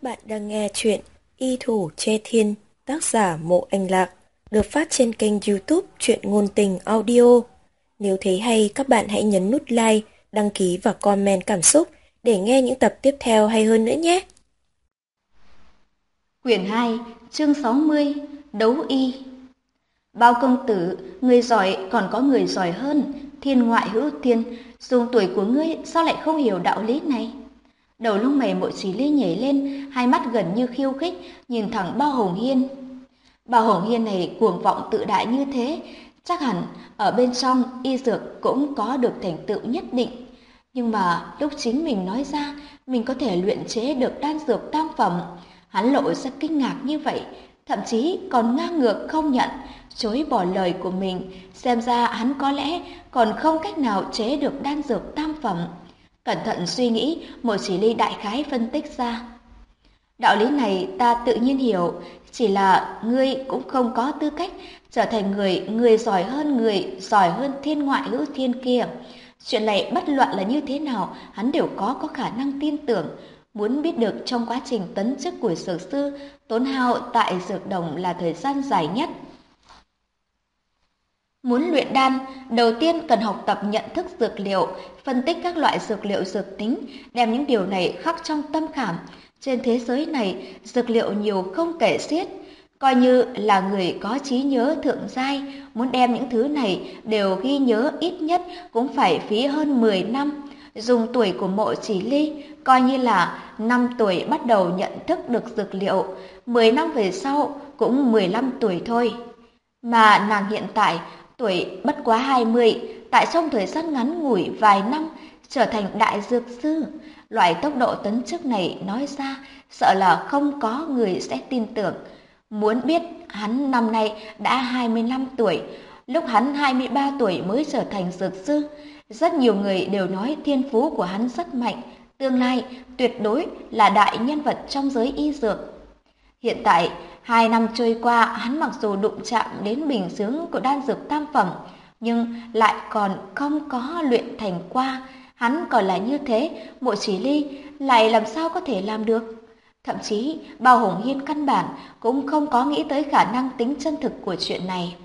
bạn đang nghe chuyện Y Thủ Che Thiên, tác giả Mộ Anh Lạc, được phát trên kênh YouTube Truyện Ngôn Tình Audio. Nếu thấy hay, các bạn hãy nhấn nút like, đăng ký và comment cảm xúc để nghe những tập tiếp theo hay hơn nữa nhé. Quyển 2, chương 60, Đấu Y. Bao công tử, người giỏi còn có người giỏi hơn, thiên ngoại hữu thiên, dùng tuổi của ngươi sao lại không hiểu đạo lý này? Đầu lông mày Mộ Chỉ Ly nhảy lên, hai mắt gần như khiêu khích, nhìn thẳng Bao Hồng Hiên. Bao Hồng Hiên này cuồng vọng tự đại như thế, chắc hẳn ở bên trong y dược cũng có được thành tựu nhất định. Nhưng mà lúc chính mình nói ra mình có thể luyện chế được đan dược tam phẩm, hắn lộ ra kinh ngạc như vậy, thậm chí còn ngang ngược không nhận, chối bỏ lời của mình, xem ra hắn có lẽ còn không cách nào chế được đan dược tam phẩm. Cẩn thận suy nghĩ, Mộ Chỉ Ly đại khái phân tích ra. Đạo lý này ta tự nhiên hiểu, chỉ là ngươi cũng không có tư cách trở thành người giỏi hơn thiên ngoại hữu thiên kia. Chuyện này bất luận là như thế nào, hắn đều có khả năng tin tưởng. Muốn biết được trong quá trình tấn chức của dược sư, tốn hao tại dược đồng là thời gian dài nhất. Muốn luyện đan, đầu tiên cần học tập nhận thức dược liệu, phân tích các loại dược liệu dược tính, đem những điều này khắc trong tâm khảm. Trên thế giới này, dược liệu nhiều không kể xiết. Coi như là người có trí nhớ thượng giai, muốn đem những thứ này đều ghi nhớ ít nhất cũng phải phí hơn 10 năm. Dùng tuổi của Mộ Chỉ Ly, coi như là 5 tuổi bắt đầu nhận thức được dược liệu, 10 năm về sau cũng 15 tuổi thôi. Mà nàng hiện tại tuổi bất quá 20, tại trong thời gian ngắn ngủi vài năm trở thành đại dược sư. Loại tốc độ tấn chức này nói ra sợ là không có người sẽ tin tưởng. Muốn biết hắn năm nay đã 25 tuổi, lúc hắn 23 tuổi mới trở thành dược sư. Rất nhiều người đều nói thiên phú của hắn rất mạnh, tương lai tuyệt đối là đại nhân vật trong giới y dược. Hiện tại, 2 năm trôi qua, hắn mặc dù đụng chạm đến bình xướng của đan dược tam phẩm, nhưng lại còn không có luyện thành qua. Hắn còn là như thế, Mộ Chỉ Ly lại làm sao có thể làm được? Thậm chí, Bao Hồng Hiên căn bản cũng không có nghĩ tới khả năng tính chân thực của chuyện này.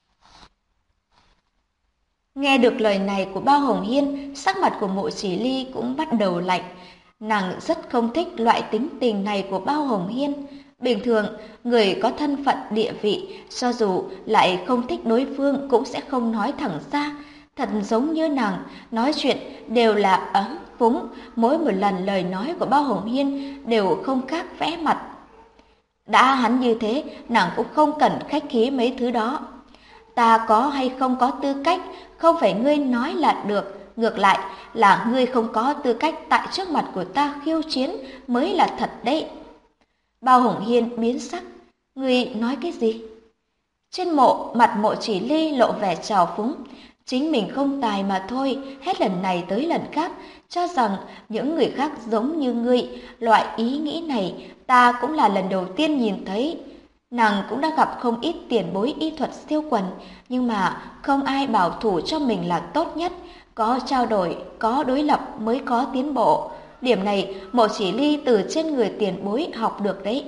Nghe được lời này của Bao Hồng Hiên, sắc mặt của Mộ Chỉ Ly cũng bắt đầu lạnh. Nàng rất không thích loại tính tình này của Bao Hồng Hiên. Bình thường, người có thân phận địa vị, cho dù lại không thích đối phương cũng sẽ không nói thẳng ra. Thật giống như nàng, nói chuyện đều là ấm phúng, mỗi một lần lời nói của Bao Hồng Hiên đều không khác vẽ mặt. Đã hắn như thế, nàng cũng không cần khách khí mấy thứ đó. Ta có hay không có tư cách, không phải ngươi nói là được, ngược lại là ngươi không có tư cách tại trước mặt của ta khiêu chiến mới là thật đấy. Bao Hồng Hiên biến sắc, ngươi nói cái gì? Trên mặt Mộ Chỉ Ly lộ vẻ trào phúng, chính mình không tài mà thôi, hết lần này tới lần khác, cho rằng những người khác giống như ngươi, loại ý nghĩ này ta cũng là lần đầu tiên nhìn thấy. Nàng cũng đã gặp không ít tiền bối y thuật siêu quần, nhưng mà không ai bảo thủ cho mình là tốt nhất, có trao đổi, có đối lập mới có tiến bộ. Điểm này Mộ Chỉ Ly từ trên người tiền bối học được đấy.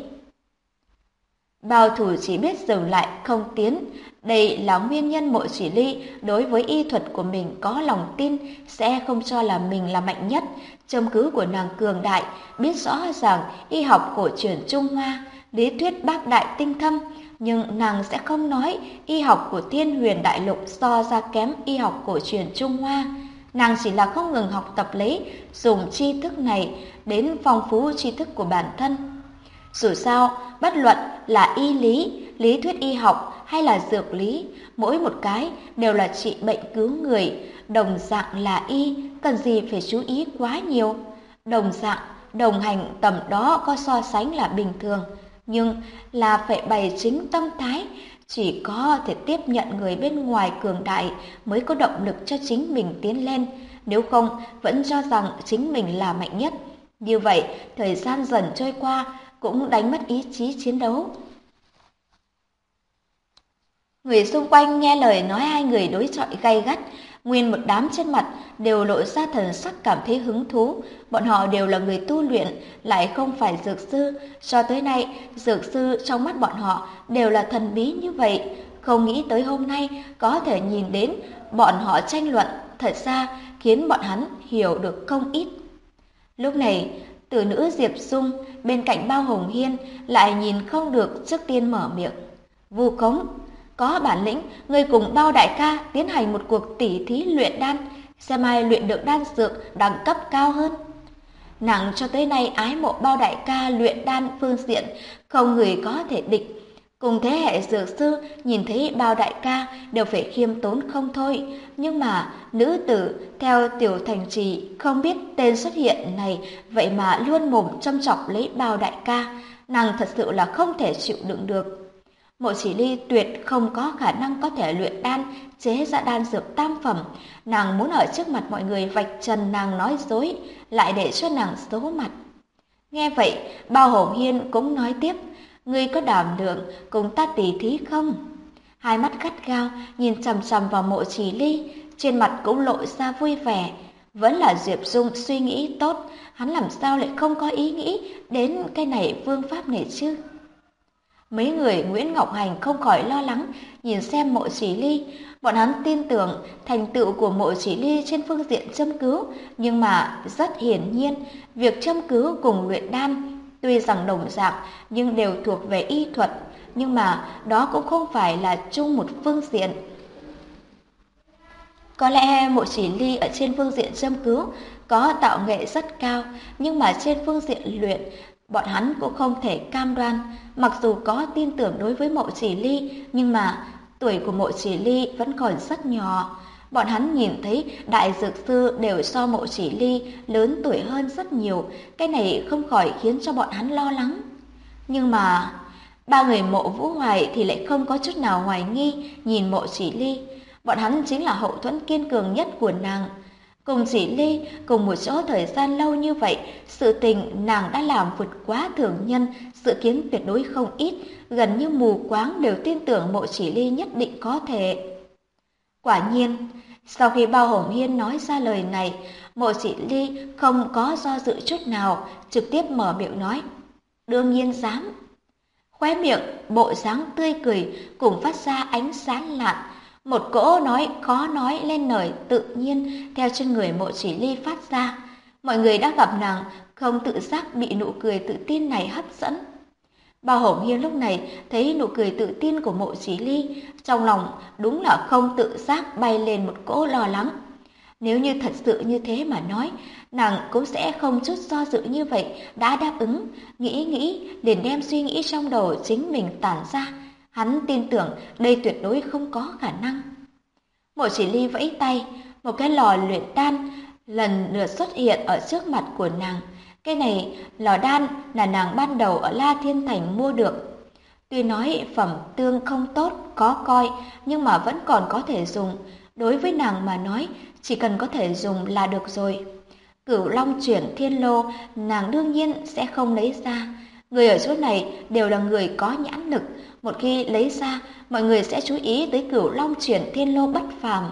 Bao thủ chỉ biết dừng lại không tiến, đây là nguyên nhân Mộ Chỉ Ly đối với y thuật của mình có lòng tin, sẽ không cho là mình là mạnh nhất. Chứng cứ của nàng cường đại, biết rõ ràng y học cổ truyền Trung Hoa, lý thuyết bác đại tinh thâm, nhưng nàng sẽ không nói y học của Thiên Huyền Đại Lục so ra kém y học cổ truyền Trung Hoa. Nàng chỉ là không ngừng học tập lấy, dùng tri thức này đến phong phú tri thức của bản thân. Dù sao, bất luận là y lý, lý thuyết y học hay là dược lý, mỗi một cái đều là trị bệnh cứu người, đồng dạng là y, cần gì phải chú ý quá nhiều. Đồng dạng, đồng hành tầm đó có so sánh là bình thường, nhưng là phải bày chính tâm thái, chỉ có thể tiếp nhận người bên ngoài cường đại mới có động lực cho chính mình tiến lên, nếu không vẫn cho rằng chính mình là mạnh nhất. Như vậy, thời gian dần trôi qua cũng đánh mất ý chí chiến đấu. Người xung quanh nghe lời nói hai người đối chọi gay gắt, Nguyên một đám trên mặt đều lộ ra thần sắc cảm thấy hứng thú. Bọn họ đều là người tu luyện, lại không phải dược sư. Cho tới nay, dược sư trong mắt bọn họ đều là thần bí như vậy. Không nghĩ tới hôm nay có thể nhìn đến bọn họ tranh luận, thật ra khiến bọn hắn hiểu được không ít. Lúc này, tử nữ Diệp Dung bên cạnh Bao Hồng Hiên lại nhìn không được, trước tiên mở miệng. Vu Cống, có bản lĩnh, ngươi cùng Bao đại ca tiến hành một cuộc tỉ thí luyện đan, xem ai luyện được đan dược đẳng cấp cao hơn. Nàng cho tới nay ái mộ Bao đại ca luyện đan phương diện không người có thể địch. Cùng thế hệ dược sư nhìn thấy Bao đại ca đều phải khiêm tốn không thôi, nhưng mà nữ tử theo tiểu thành trì không biết tên xuất hiện này vậy mà luôn mồm châm chọc lấy Bao đại ca, nàng thật sự là không thể chịu đựng được. Mộ Chỉ Ly tuyệt không có khả năng có thể luyện đan, chế ra đan dược tam phẩm. Nàng muốn ở trước mặt mọi người vạch trần nàng nói dối, lại để cho nàng xấu mặt. Nghe vậy, Bao Hồng Hiên cũng nói tiếp, ngươi có đảm lượng cùng ta tỉ thí không? Hai mắt gắt gao nhìn chằm chằm vào Mộ Chỉ Ly, trên mặt cũng lộ ra vui vẻ. Vẫn là Diệp Dung suy nghĩ tốt, hắn làm sao lại không có ý nghĩ đến cái này phương pháp này chứ? Mấy người Nguyễn Ngọc Hành không khỏi lo lắng nhìn xem Mộ Chỉ Ly. Bọn hắn tin tưởng thành tựu của Mộ Chỉ Ly trên phương diện châm cứu, nhưng mà rất hiển nhiên, việc châm cứu cùng luyện đan tuy rằng đồng dạng nhưng đều thuộc về y thuật, nhưng mà đó cũng không phải là chung một phương diện. Có lẽ Mộ Chỉ Ly ở trên phương diện châm cứu có tạo nghệ rất cao, nhưng mà trên phương diện luyện, bọn hắn cũng không thể cam đoan. Mặc dù có tin tưởng đối với Mộ Chỉ Ly, nhưng mà tuổi của Mộ Chỉ Ly vẫn còn rất nhỏ. Bọn hắn nhìn thấy đại dược sư đều so Mộ Chỉ Ly lớn tuổi hơn rất nhiều, cái này không khỏi khiến cho bọn hắn lo lắng. Nhưng mà ba người Mộ Vũ Hoài thì lại không có chút nào hoài nghi nhìn Mộ Chỉ Ly. Bọn hắn chính là hậu thuẫn kiên cường nhất của nàng. Cùng Chỉ Ly cùng một chỗ thời gian lâu như vậy, sự tình nàng đã làm vượt quá thường nhân, dự kiến tuyệt đối không ít, gần như mù quáng đều tin tưởng Mộ Chỉ Ly nhất định có thể. Quả nhiên, sau khi Bao Hồng Hiên nói ra lời này, Mộ Chỉ Ly không có do dự chút nào, trực tiếp mở miệng nói, đương nhiên dám. Khóe miệng, bộ dáng tươi cười cùng phát ra ánh sáng lạn, một cỗ nói khó nói lên lời tự nhiên theo trên người Mộ Chỉ Ly phát ra. Mọi người đã gặp nàng không tự giác bị nụ cười tự tin này hấp dẫn. Bao Hồng Hiên lúc này thấy nụ cười tự tin của Mộ Chỉ Ly, trong lòng đúng là không tự giác bay lên một cỗ lo lắng. Nếu như thật sự như thế mà nói, nàng cũng sẽ không chút do dự như vậy đã đáp ứng, nghĩ liền đem suy nghĩ trong đầu chính mình tản ra. Hắn tin tưởng đây tuyệt đối không có khả năng. Mộ Chỉ Ly vẫy tay, một cái lò luyện đan lần lượt xuất hiện ở trước mặt của nàng. Cái này lò đan là nàng ban đầu ở La Thiên Thành mua được. Tuy nói phẩm tương không tốt, có coi, nhưng mà vẫn còn có thể dùng. Đối với nàng mà nói, chỉ cần có thể dùng là được rồi. Cửu Long Chuyển Thiên Lô, nàng đương nhiên sẽ không lấy ra. Người ở chỗ này đều là người có nhãn lực. Một khi lấy ra, mọi người sẽ chú ý tới Cửu Long Chuyển Thiên Lô bất phàm.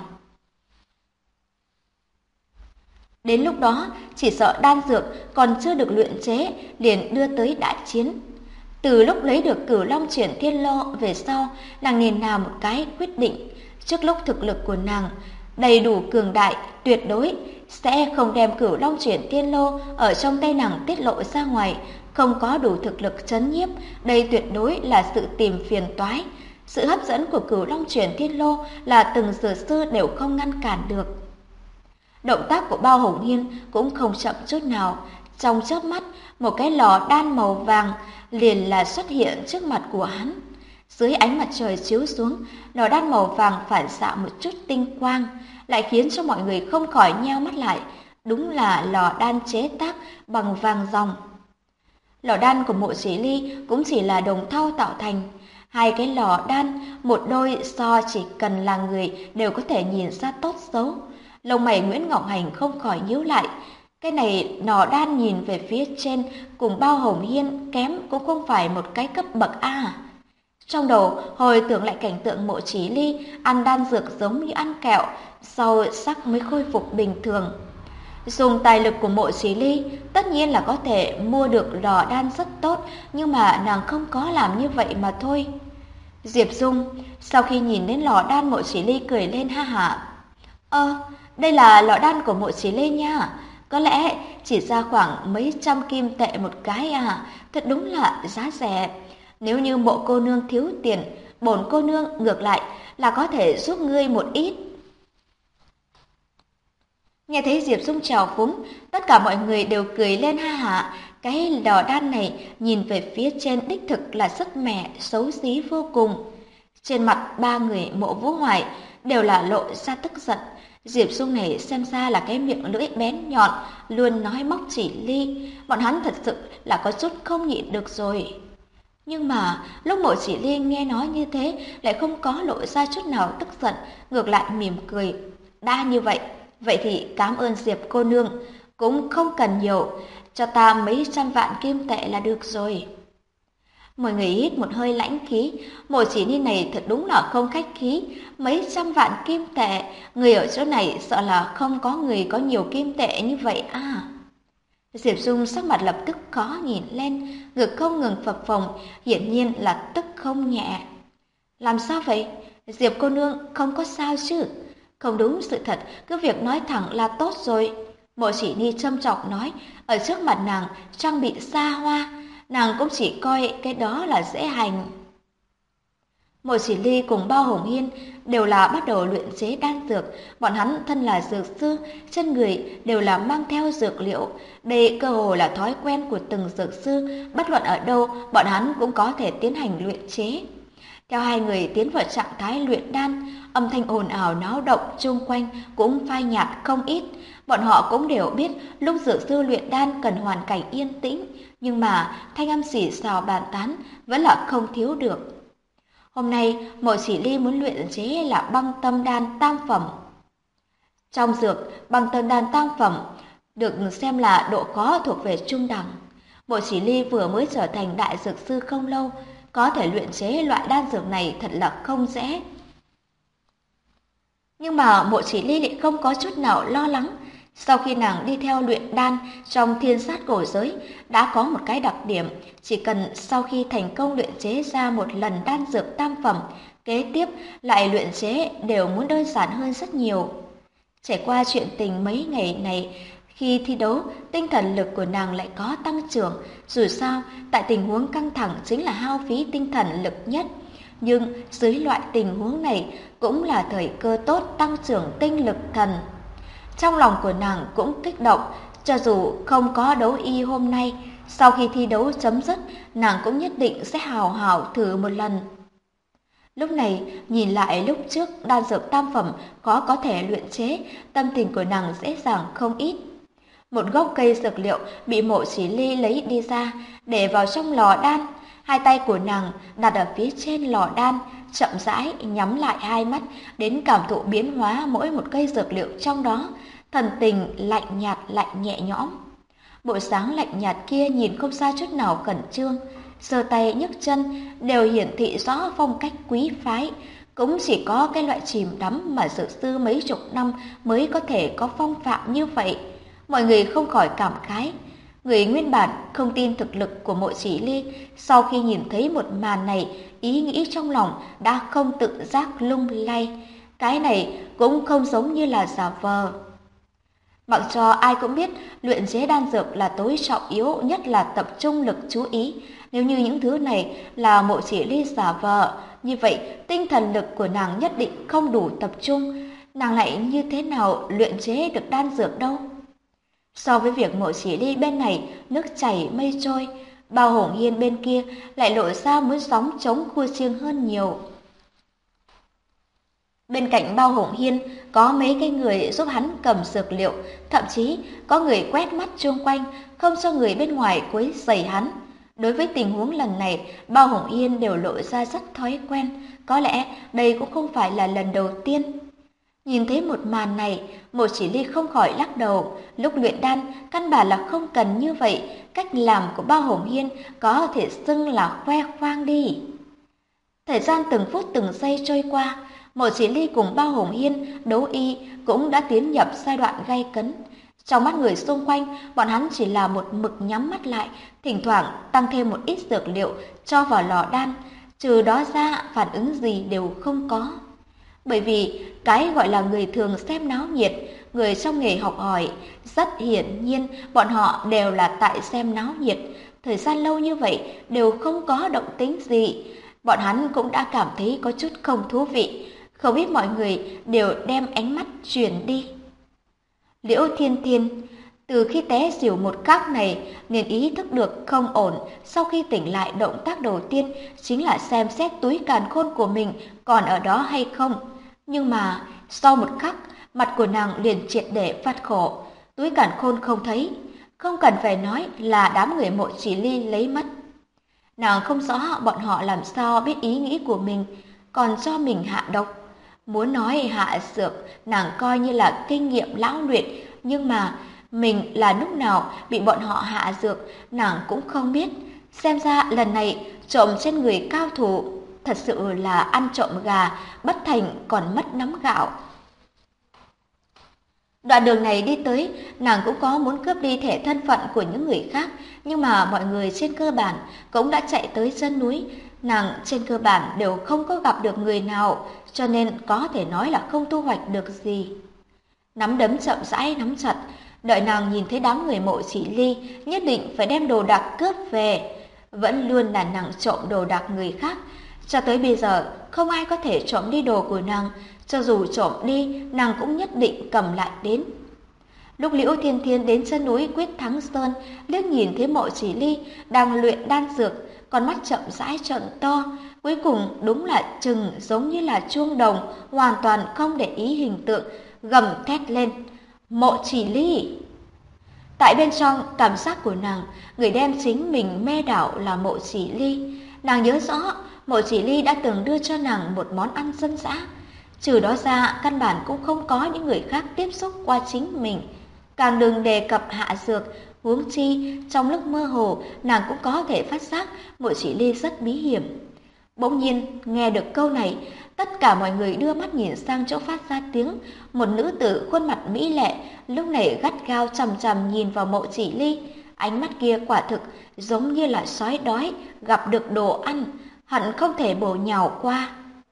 Đến lúc đó, chỉ sợ đan dược còn chưa được luyện chế, liền đưa tới đại chiến. Từ lúc lấy được Cửu Long Chuyển Thiên Lô về sau, nàng nên làm một cái quyết định. Trước lúc thực lực của nàng đầy đủ cường đại, tuyệt đối sẽ không đem Cửu Long Chuyển Thiên Lô ở trong tay nàng tiết lộ ra ngoài. Không có đủ thực lực trấn nhiếp, đây tuyệt đối là sự tìm phiền toái. Sự hấp dẫn của Cửu Long Chuyển Thiên Lô là từng dược sư đều không ngăn cản được. Động tác của Bao Hồng Hiên cũng không chậm chút nào. Trong chớp mắt, một cái lò đan màu vàng liền là xuất hiện trước mặt của hắn. Dưới ánh mặt trời chiếu xuống, lò đan màu vàng phản xạ một chút tinh quang, lại khiến cho mọi người không khỏi nheo mắt lại. Đúng là lò đan chế tác bằng vàng ròng. Lò đan của Mộ Chỉ Ly cũng chỉ là đồng thau tạo thành. Hai cái lò đan, một đôi so chỉ cần là người đều có thể nhìn ra tốt xấu. Lông mày Nguyễn Ngọc Hành không khỏi nhíu lại. Cái này lò đan nhìn về phía trên cùng Bao Hồng Hiên kém cũng không phải một cái cấp bậc A. Trong đầu hồi tưởng lại cảnh tượng Mộ Chỉ Ly ăn đan dược giống như ăn kẹo, sau sắc mới khôi phục bình thường. Dùng tài lực của Mộ Chỉ Ly, tất nhiên là có thể mua được lò đan rất tốt, nhưng mà nàng không có làm như vậy mà thôi. Diệp Dung sau khi nhìn đến lò đan Mộ Chỉ Ly cười lên ha hả. Đây là lò đan của Mộ Chỉ Ly nha. Có lẽ chỉ ra khoảng mấy trăm kim tệ một cái à, thật đúng là giá rẻ. Nếu như Mộ cô nương thiếu tiền, bổn cô nương ngược lại là có thể giúp ngươi một ít. Nghe thấy Diệp Dung chào phúng, tất cả mọi người đều cười lên ha hả. Cái lò đan này nhìn về phía trên đích thực là rất mẻ, xấu xí vô cùng. Trên mặt ba người Mộ Vũ Hoài đều là lộ ra tức giận. Diệp Dung này xem ra là cái miệng lưỡi bén nhọn, luôn nói móc Chỉ Ly. Bọn hắn thật sự là có chút không nhịn được rồi. Nhưng mà lúc Mộ Chỉ Ly nghe nói như thế lại không có lộ ra chút nào tức giận, ngược lại mỉm cười. Đã như vậy, vậy thì cảm ơn Diệp cô nương, cũng không cần nhiều, cho ta mấy trăm vạn kim tệ là được rồi. Mọi người hít một hơi lãnh khí, Mộ Chỉ Ly này thật đúng là không khách khí, mấy trăm vạn kim tệ, người ở chỗ này sợ là không có người có nhiều kim tệ như vậy à. Diệp Dung sắc mặt lập tức khó nhìn lên, ngực không ngừng phập phồng, hiển nhiên là tức không nhẹ. Làm sao vậy? Diệp cô nương không có sao chứ? Không đúng sự thật, cứ việc nói thẳng là tốt rồi. Mộ Chỉ Ly châm chọc nói, ở trước mặt nàng trang bị xa hoa, nàng cũng chỉ coi cái đó là dễ hành. Mộ Chỉ Ly cùng Bao Hồng Hiên đều là bắt đầu luyện chế đan dược, bọn hắn thân là dược sư, trên người đều là mang theo dược liệu, đây cơ hồ là thói quen của từng dược sư, bất luận ở đâu bọn hắn cũng có thể tiến hành luyện chế. Theo hai người tiến vào trạng thái luyện đan, âm thanh ồn ào náo động chung quanh cũng phai nhạt không ít. Bọn họ cũng đều biết lúc dược sư luyện đan cần hoàn cảnh yên tĩnh, nhưng mà thanh âm xì xào bàn tán vẫn là không thiếu được. Hôm nay, Mộ Chỉ Ly muốn luyện chế là băng tâm đan tam phẩm. Trong dược, băng tâm đan tam phẩm được xem là độ khó thuộc về trung đẳng. Mộ Chỉ Ly vừa mới trở thành đại dược sư không lâu, có thể luyện chế loại đan dược này thật là không dễ. Nhưng mà Mộ Chỉ Ly lại không có chút nào lo lắng. Sau khi nàng đi theo luyện đan trong thiên sát cổ giới, đã có một cái đặc điểm, chỉ cần sau khi thành công luyện chế ra một lần đan dược tam phẩm, kế tiếp lại luyện chế đều muốn đơn giản hơn rất nhiều. Trải qua chuyện tình mấy ngày này, khi thi đấu, tinh thần lực của nàng lại có tăng trưởng, dù sao, tại tình huống căng thẳng chính là hao phí tinh thần lực nhất. Nhưng dưới loại tình huống này cũng là thời cơ tốt tăng trưởng tinh lực thần. Trong lòng của nàng cũng kích động, cho dù không có đấu y hôm nay, sau khi thi đấu chấm dứt, nàng cũng nhất định sẽ hào hào thử một lần. Lúc này, nhìn lại lúc trước đan dược tam phẩm có thể luyện chế, tâm tình của nàng dễ dàng không ít. Một gốc cây dược liệu bị Mộ Chỉ Ly lấy đi ra, để vào trong lò đan. Hai tay của nàng đặt ở phía trên lò đan, chậm rãi nhắm lại hai mắt, đến cảm thụ biến hóa mỗi một cây dược liệu trong đó, thần tình lạnh nhạt lạnh nhẹ nhõm. Bộ dáng lạnh nhạt kia nhìn không ra chút nào khẩn trương, giơ tay nhấc chân đều hiển thị rõ phong cách quý phái, cũng chỉ có cái loại chìm đắm mà dược sư mấy chục năm mới có thể có phong phạm như vậy. Mọi người không khỏi cảm khái. Người nguyên bản không tin thực lực của Mộ Chỉ Ly, sau khi nhìn thấy một màn này, ý nghĩ trong lòng đã không tự giác lung lay. Cái này cũng không giống như là giả vờ. Mặc cho ai cũng biết luyện chế đan dược là tối trọng yếu nhất là tập trung lực chú ý. Nếu như những thứ này là Mộ Chỉ Ly giả vờ, như vậy tinh thần lực của nàng nhất định không đủ tập trung. Nàng lại như thế nào luyện chế được đan dược đâu? So với việc Mộ Chỉ Ly bên này nước chảy mây trôi, Bao Hồng Hiên bên kia lại lộ ra muốn gióng trống khua chiêng hơn nhiều. Bên cạnh Bao Hồng Hiên có mấy cái người giúp hắn cầm dược liệu, thậm chí có người quét mắt chung quanh, không cho người bên ngoài quấy rầy hắn. Đối với tình huống lần này, Bao Hồng Hiên đều lộ ra rất thói quen, có lẽ đây cũng không phải là lần đầu tiên. Nhìn thấy một màn này, Mộ Chỉ Ly không khỏi lắc đầu, lúc luyện đan căn bản là không cần như vậy, cách làm của Bao Hồng Hiên có thể xưng là khoe khoang đi. Thời gian từng phút từng giây trôi qua, Mộ Chỉ Ly cùng Bao Hồng Hiên đấu y cũng đã tiến nhập giai đoạn gay cấn. Trong mắt người xung quanh, bọn hắn chỉ là một mực nhắm mắt lại, thỉnh thoảng tăng thêm một ít dược liệu cho vào lò đan, trừ đó ra phản ứng gì đều không có. Bởi vì cái gọi là người thường xem náo nhiệt, người trong nghề học hỏi, rất hiển nhiên bọn họ đều là tại xem náo nhiệt. Thời gian lâu như vậy đều không có động tĩnh gì, bọn hắn cũng đã cảm thấy có chút không thú vị, không biết mọi người đều đem ánh mắt chuyển đi. Liễu Thiên Thiên từ khi té xỉu một khắc này liền ý thức được không ổn, sau khi tỉnh lại động tác đầu tiên chính là xem xét túi càn khôn của mình còn ở đó hay không. Nhưng mà sau một khắc, mặt của nàng liền triệt để phát khổ, túi càn khôn không thấy, không cần phải nói là đám người Mộ Chỉ Ly lấy mất. Nàng không rõ bọn họ làm sao biết ý nghĩ của mình, còn cho mình hạ độc. Muốn nói hạ dược, nàng coi như là kinh nghiệm lão luyện, nhưng mà mình là lúc nào bị bọn họ hạ dược, nàng cũng không biết. Xem ra lần này trộm trên người cao thủ, thật sự là ăn trộm gà, bất thành còn mất nắm gạo. Đoạn đường này đi tới, nàng cũng có muốn cướp đi thẻ thân phận của những người khác, nhưng mà mọi người trên cơ bản cũng đã chạy tới chân núi. Nàng trên cơ bản đều không có gặp được người nào, cho nên có thể nói là không thu hoạch được gì. Nắm đấm chậm rãi nắm chặt, đợi nàng nhìn thấy đám người Mộ Chỉ Ly, nhất định phải đem đồ đạc cướp về. Vẫn luôn là nàng trộm đồ đạc người khác, cho tới bây giờ không ai có thể trộm đi đồ của nàng, cho dù trộm đi, nàng cũng nhất định cầm lại đến. Lúc Liễu Thiên Thiên đến chân núi Quyết Thắng Sơn, liếc nhìn thấy Mộ Chỉ Ly đang luyện đan dược, con mắt chậm rãi trợn to, cuối cùng đúng là trừng giống như là chuông đồng, hoàn toàn không để ý hình tượng, gầm thét lên: Mộ Chỉ Ly! Tại bên trong cảm giác của nàng, người đem chính mình mê đảo là Mộ Chỉ Ly. Nàng nhớ rõ Mộ Chỉ Ly đã từng đưa cho nàng một món ăn dân dã, trừ đó ra căn bản cũng không có những người khác tiếp xúc qua chính mình, càng đừng đề cập hạ dược. Huống chi trong lúc mơ hồ nàng cũng có thể phát giác Mộ Chỉ Ly rất bí hiểm. Bỗng nhiên nghe được câu này, tất cả mọi người đưa mắt nhìn sang chỗ phát ra tiếng. Một nữ tử khuôn mặt mỹ lệ lúc này gắt gao chằm chằm nhìn vào Mộ Chỉ Ly, ánh mắt kia quả thực giống như là sói đói gặp được đồ ăn, hận không thể bổ nhào qua.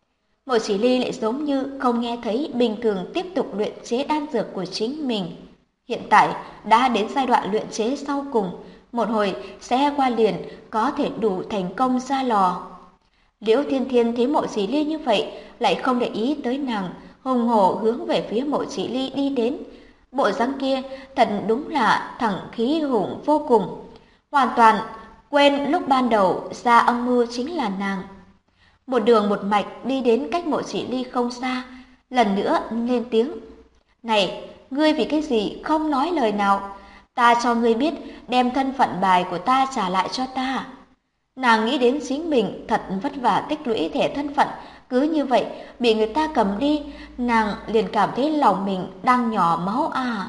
Mộ Chỉ Ly lại giống như không nghe thấy, bình thường tiếp tục luyện chế đan dược của chính mình. Hiện tại đã đến giai đoạn luyện chế sau cùng, một hồi sẽ qua liền có thể đủ thành công ra lò. Liễu Thiên Thiên thấy Mộ Chỉ Ly như vậy, lại không để ý tới nàng, hùng hổ hướng về phía Mộ Chỉ Ly đi đến. Bộ dáng kia thật đúng là thẳng khí hùng vô cùng, hoàn toàn quên lúc ban đầu ra âm mưu chính là nàng. Một đường một mạch đi đến cách Mộ Chỉ Ly không xa, lần nữa lên tiếng: Này, ngươi vì cái gì không nói lời nào? Ta cho ngươi biết, đem thân phận bài của ta trả lại cho ta. Nàng nghĩ đến chính mình thật vất vả tích lũy thẻ thân phận, cứ như vậy bị người ta cầm đi, nàng liền cảm thấy lòng mình đang nhỏ máu à.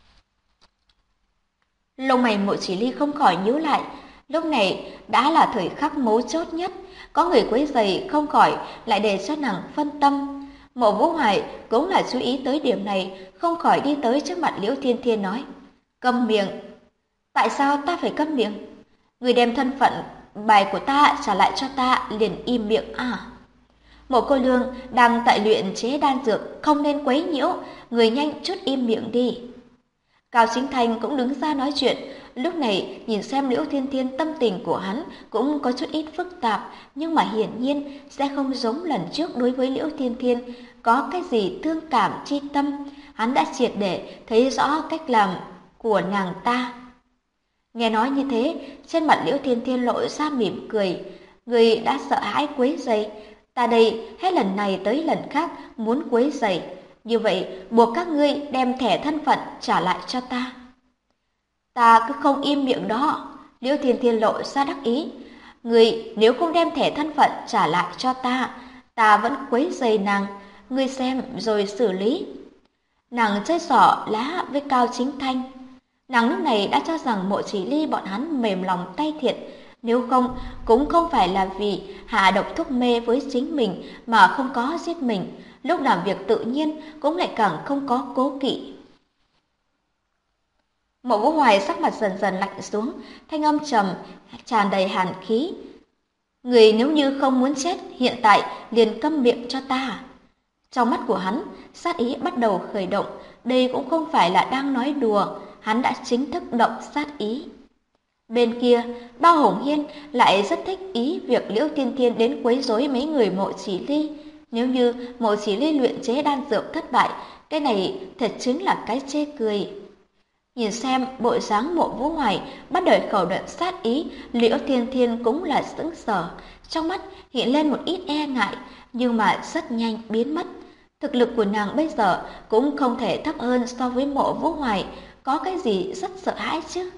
Lông mày Mộ Chỉ Ly không khỏi nhíu lại, lúc này đã là thời khắc mấu chốt nhất, có người quấy rầy không khỏi lại để cho nàng phân tâm. Mộ Vũ Hoài cũng là chú ý tới điểm này, không khỏi đi tới trước mặt Liễu Thiên Thiên nói: Câm miệng! Tại sao ta phải câm miệng? Người đem thân phận bài của ta trả lại cho ta liền im miệng à? Mộ cô nương đang tại luyện chế đan dược, không nên quấy nhiễu, người nhanh chút im miệng đi. Cao Chính Thành cũng đứng ra nói chuyện, lúc này nhìn xem Liễu Thiên Thiên tâm tình của hắn cũng có chút ít phức tạp, nhưng mà hiển nhiên sẽ không giống lần trước đối với Liễu Thiên Thiên có cái gì thương cảm chi tâm, hắn đã triệt để thấy rõ cách làm của nàng ta. Nghe nói như thế, trên mặt Liễu Thiên Thiên lộ ra mỉm cười, người đã sợ hãi quấy rầy, ta đây hết lần này tới lần khác muốn quấy rầy, như vậy buộc các ngươi đem thẻ thân phận trả lại cho ta. Ta cứ không im miệng đó. Liễu Thiên Thiên lộ ra đắc ý. Ngươi nếu không đem thẻ thân phận trả lại cho ta, ta vẫn quấy rầy nàng, ngươi xem rồi xử lý. Nàng chơi xỏ lá với Cao Chính Thanh. Nàng lúc này đã cho rằng Mộ Chỉ Ly bọn hắn mềm lòng tay thiện, Nếu không, cũng không phải là vì hạ độc thuốc mê với chính mình mà không có giết mình, lúc làm việc tự nhiên cũng lại càng không có cố kỵ. Mộ Vũ Hoài sắc mặt dần dần lạnh xuống, thanh âm trầm, tràn đầy hàn khí. Người nếu như không muốn chết, hiện tại liền câm miệng cho ta. Trong mắt của hắn, sát ý bắt đầu khởi động, đây cũng không phải là đang nói đùa, hắn đã chính thức động sát ý. Bên kia, Bao Hồng Hiên lại rất thích ý việc Liễu Tiên Tiên đến quấy rối mấy người Mộ Chỉ Ly. Nếu như Mộ Chỉ Ly luyện chế đan dược thất bại, cái này thật chính là cái chê cười. Nhìn xem bộ dáng Mộ Vũ Hoài bắt đầu khẩu đoạn sát ý, Liễu Tiên Tiên cũng là sững sờ, trong mắt hiện lên một ít e ngại, nhưng mà rất nhanh biến mất. Thực lực của nàng bây giờ cũng không thể thấp hơn so với Mộ Vũ Hoài, có cái gì rất sợ hãi chứ?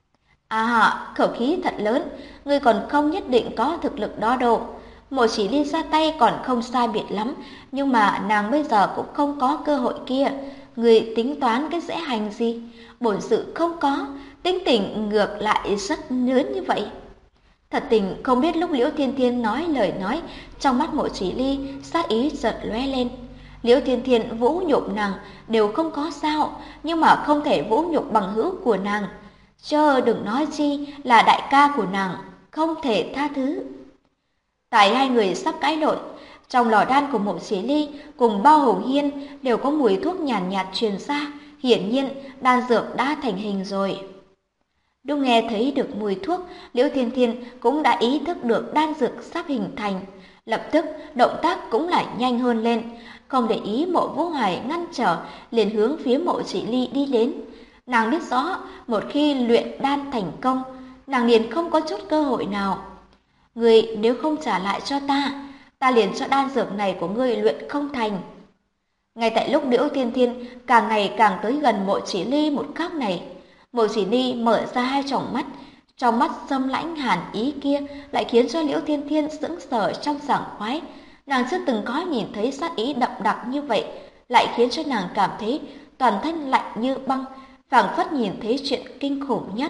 À, khẩu khí thật lớn, ngươi còn không nhất định có thực lực đó đâu. Mộ Chỉ Ly ra tay còn không sai biệt lắm, nhưng mà nàng bây giờ cũng không có cơ hội kia. Ngươi tính toán cái dễ hành gì? Bổn sự không có, tính tình ngược lại rất lớn như vậy. Thật tình không biết lúc Liễu Thiên Thiên nói lời nói, trong mắt Mộ Chỉ Ly sát ý chợt lóe lên. Liễu Thiên Thiên vũ nhục nàng đều không có sao, nhưng mà không thể vũ nhục bằng hữu của nàng. Chớ đừng nói chi là đại ca của nàng, không thể tha thứ. Tại hai người sắp cãi lộn, trong lò đan của Mộ Chỉ Ly cùng Bao Hồng Hiên đều có mùi thuốc nhàn nhạt truyền ra, hiển nhiên đan dược đã thành hình rồi. Lúc nghe thấy được mùi thuốc, Liễu Thiên Thiên cũng đã ý thức được đan dược sắp hình thành, lập tức động tác cũng lại nhanh hơn lên, không để ý Mộ Vũ Hoài ngăn trở, liền hướng phía Mộ Chỉ Ly đi đến. Nàng biết rõ, một khi luyện đan thành công, nàng liền không có chút cơ hội nào. Ngươi nếu không trả lại cho ta, ta liền cho đan dược này của ngươi luyện không thành. Ngay tại lúc Liễu Thiên Thiên càng ngày càng tới gần Mộ Chỉ Ly một khắc này, Mộ Chỉ Ly mở ra hai tròng mắt, trong mắt xâm lãnh hàn ý kia lại khiến cho Liễu Thiên Thiên sững sờ trong sảng khoái. Nàng chưa từng có nhìn thấy sát ý đậm đặc như vậy, lại khiến cho nàng cảm thấy toàn thân lạnh như băng, phảng phất nhìn thấy chuyện kinh khủng nhất.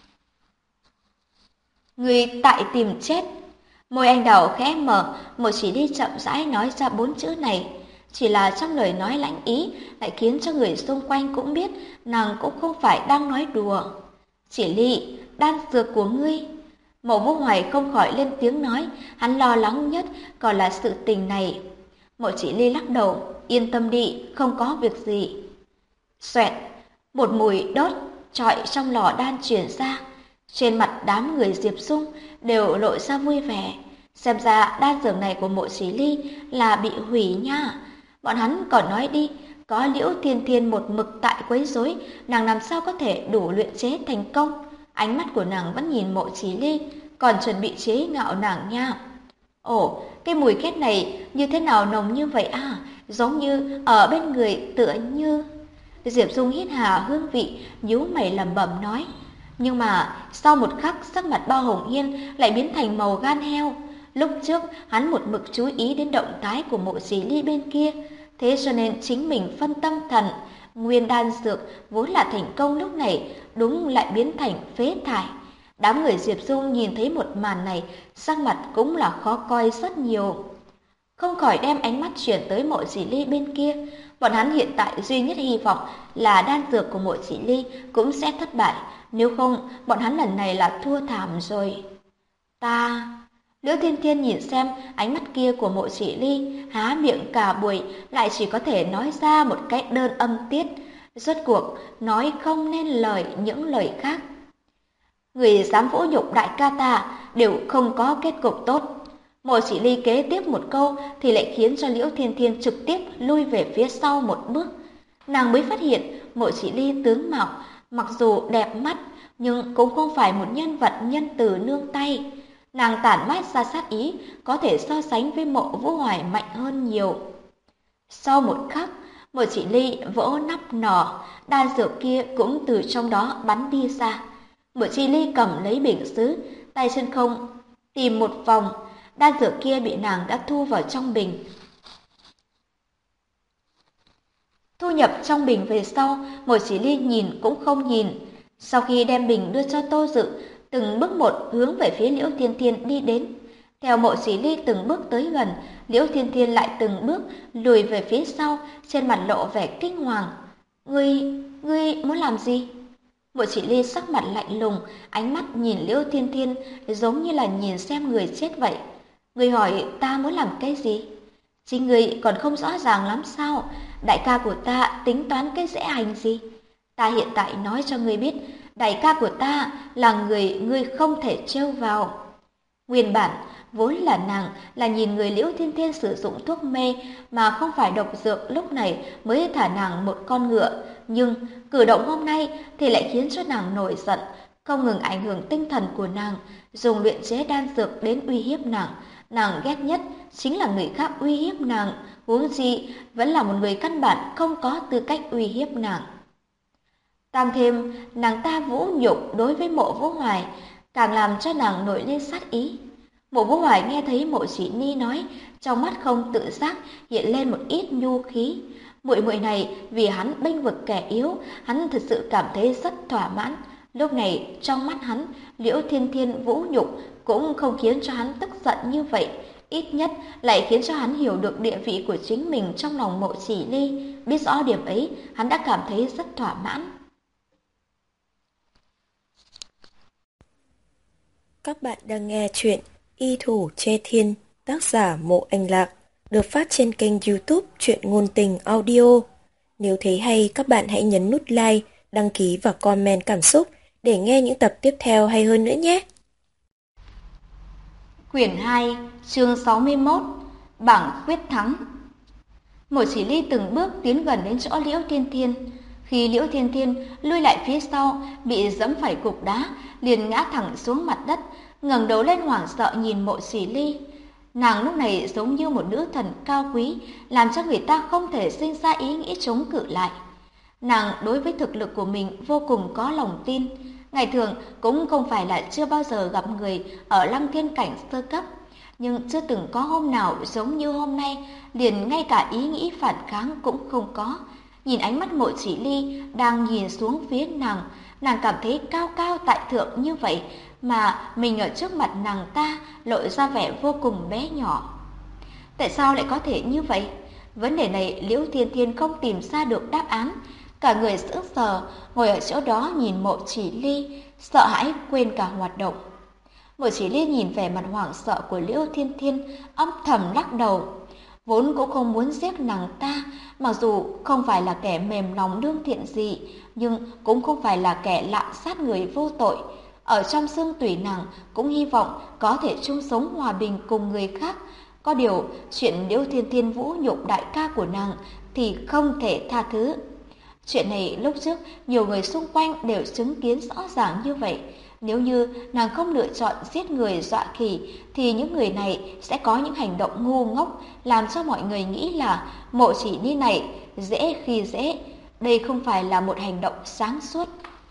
Người tại tìm chết. Môi anh đào khẽ mở, Mộ Chỉ Ly chậm rãi nói ra 4 chữ này. Chỉ là trong lời nói lãnh ý lại khiến cho người xung quanh cũng biết nàng cũng không phải đang nói đùa. Chỉ Ly, đan dược của ngươi. Mộ Vũ Hoài không khỏi lên tiếng nói, hắn lo lắng nhất còn là sự tình này. Mộ Chỉ Ly lắc đầu, yên tâm đi, không có việc gì. Xoẹt, một mùi đốt trọi trong lò đan truyền ra. Trên mặt đám người Diệp Dung đều lộ ra vui vẻ. Xem ra đan dược này của Mộ Chỉ Ly là bị hủy nha. Bọn hắn còn nói đi, có Liễu Thiên Thiên một mực tại quấy rối, nàng làm sao có thể đủ luyện chế thành công. Ánh mắt của nàng vẫn nhìn Mộ Chỉ Ly, còn chuẩn bị chế ngạo nàng nha. Ồ, cái mùi khét này như thế nào nồng như vậy à? Giống như ở bên người tựa như... Diệp Dung hít hà hương vị, nhíu mày lẩm bẩm nói. Nhưng mà sau một khắc sắc mặt Bao Hồng Hiên lại biến thành màu gan heo. Lúc trước hắn một mực chú ý đến động thái của Mộ Chỉ Ly bên kia, thế cho nên chính mình phân tâm thần, nguyên đan dược vốn là thành công lúc này đúng lại biến thành phế thải. Đám người Diệp Dung nhìn thấy một màn này, sắc mặt cũng là khó coi rất nhiều. Không khỏi đem ánh mắt chuyển tới Mộ Chỉ Ly bên kia. Bọn hắn hiện tại duy nhất hy vọng là đan dược của Mộ Chỉ Ly cũng sẽ thất bại, nếu không bọn hắn lần này là thua thảm rồi. Ta... Liễu Thiên Thiên nhìn xem ánh mắt kia của Mộ Chỉ Ly, há miệng cả buổi lại chỉ có thể nói ra một cái đơn âm tiết, rốt cuộc nói không nên lời những lời khác. Người dám vũ nhục đại ca ta đều không có kết cục tốt. Mộ Chỉ Ly kế tiếp một câu thì lại khiến cho Liễu Thiên Thiên trực tiếp lui về phía sau một bước. Nàng mới phát hiện Mộ Chỉ Ly tướng mạo mặc dù đẹp mắt nhưng cũng không phải một nhân vật nhân từ nương tay. Nàng tản mát ra sát ý có thể so sánh với Mộ Vũ Hoài mạnh hơn nhiều. Sau một khắc, Mộ Chỉ Ly vỗ nắp nỏ, đan dược kia cũng từ trong đó bắn đi ra. Mộ Chỉ Ly cầm lấy bình sứ, tay chân không tìm một vòng, đan dược kia bị nàng đã thu vào trong bình. Thu nhập trong bình về sau, Mộ Chỉ Ly nhìn cũng không nhìn. Sau khi đem bình đưa cho Tô Dự, từng bước một hướng về phía Liễu Thiên Thiên đi đến. Theo Mộ Chỉ Ly từng bước tới gần, Liễu Thiên Thiên lại từng bước lùi về phía sau, trên mặt lộ vẻ kinh hoàng. Ngươi muốn làm gì? Mộ Chỉ Ly sắc mặt lạnh lùng, ánh mắt nhìn Liễu Thiên Thiên giống như là nhìn xem người chết vậy. Ngươi hỏi ta muốn làm cái gì? Chính ngươi còn không rõ ràng lắm sao? Đại ca của ta tính toán cái dễ hành gì? Ta hiện tại nói cho ngươi biết, đại ca của ta là người ngươi không thể trêu vào. Nguyên bản, vốn là nàng là nhìn người Liễu Thiên Thiên sử dụng thuốc mê mà không phải độc dược, lúc này mới thả nàng một con ngựa. Nhưng cử động hôm nay thì lại khiến cho nàng nổi giận, không ngừng ảnh hưởng tinh thần của nàng, dùng luyện chế đan dược đến uy hiếp nàng. Nàng ghét nhất chính là người khác uy hiếp nàng, huống chi vẫn là một người căn bản không có tư cách uy hiếp nàng. Tăng thêm nàng ta vũ nhục đối với Mộ Vũ Hoài, càng làm cho nàng nổi lên sát ý. Mộ Vũ Hoài nghe thấy Mộ Chỉ Ni nói, trong mắt không tự giác hiện lên một ít nhu khí. Muội muội này vì hắn bênh vực kẻ yếu, hắn thực sự cảm thấy rất thỏa mãn. Lúc này trong mắt hắn, Liễu Thiên Thiên vũ nhục cũng không khiến cho hắn tức giận như vậy, ít nhất lại khiến cho hắn hiểu được địa vị của chính mình trong lòng Mộ Chỉ Ly. Biết rõ điểm ấy, hắn đã cảm thấy rất thỏa mãn. Các bạn đang nghe chuyện Y Thủ Che Thiên, tác giả Mộ Anh Lạc, được phát trên kênh YouTube Truyện Ngôn Tình Audio. Nếu thấy hay, các bạn hãy nhấn nút like, đăng ký và comment cảm xúc để nghe những tập tiếp theo hay hơn nữa nhé. Quyển 2, chương 61, Bảng quyết thắng. Mộ Chỉ Ly từng bước tiến gần đến chỗ Liễu Thiên Thiên. Khi Liễu Thiên Thiên lui lại phía sau, bị giẫm phải cục đá, liền ngã thẳng xuống mặt đất, ngẩng đầu lên hoảng sợ nhìn Mộ Chỉ Ly. Nàng lúc này giống như một nữ thần cao quý, làm cho người ta không thể sinh ra ý nghĩ chống cự lại. Nàng đối với thực lực của mình vô cùng có lòng tin, ngày thường cũng không phải là chưa bao giờ gặp người ở Lăng Thiên cảnh sơ cấp, nhưng chưa từng có hôm nào giống như hôm nay, liền ngay cả ý nghĩ phản kháng cũng không có. Nhìn ánh mắt Mộ Chỉ Ly đang nhìn xuống phía nàng, nàng cảm thấy cao cao tại thượng như vậy, mà mình ở trước mặt nàng ta lộ ra vẻ vô cùng bé nhỏ. Tại sao lại có thể như vậy? Vấn đề này Liễu Thiên Thiên không tìm ra được đáp án. Cả người sững sờ, ngồi ở chỗ đó nhìn Mộ Chỉ Ly, sợ hãi quên cả hoạt động. Mộ Chỉ Ly nhìn vẻ mặt hoảng sợ của Liễu Thiên Thiên, âm thầm lắc đầu. Vốn cũng không muốn giết nàng ta, mặc dù không phải là kẻ mềm lòng lương thiện gì, nhưng cũng không phải là kẻ lạm sát người vô tội. Ở trong xương tủy nàng cũng hy vọng có thể chung sống hòa bình cùng người khác. Có điều, chuyện Liễu Thiên Thiên vũ nhục đại ca của nàng thì không thể tha thứ. Chuyện này lúc trước nhiều người xung quanh đều chứng kiến rõ ràng như vậy. Nếu như nàng không lựa chọn giết người dọa khỉ, thì những người này sẽ có những hành động ngu ngốc, làm cho mọi người nghĩ là Mộ Chỉ Ly này dễ khi dễ. Đây không phải là một hành động sáng suốt.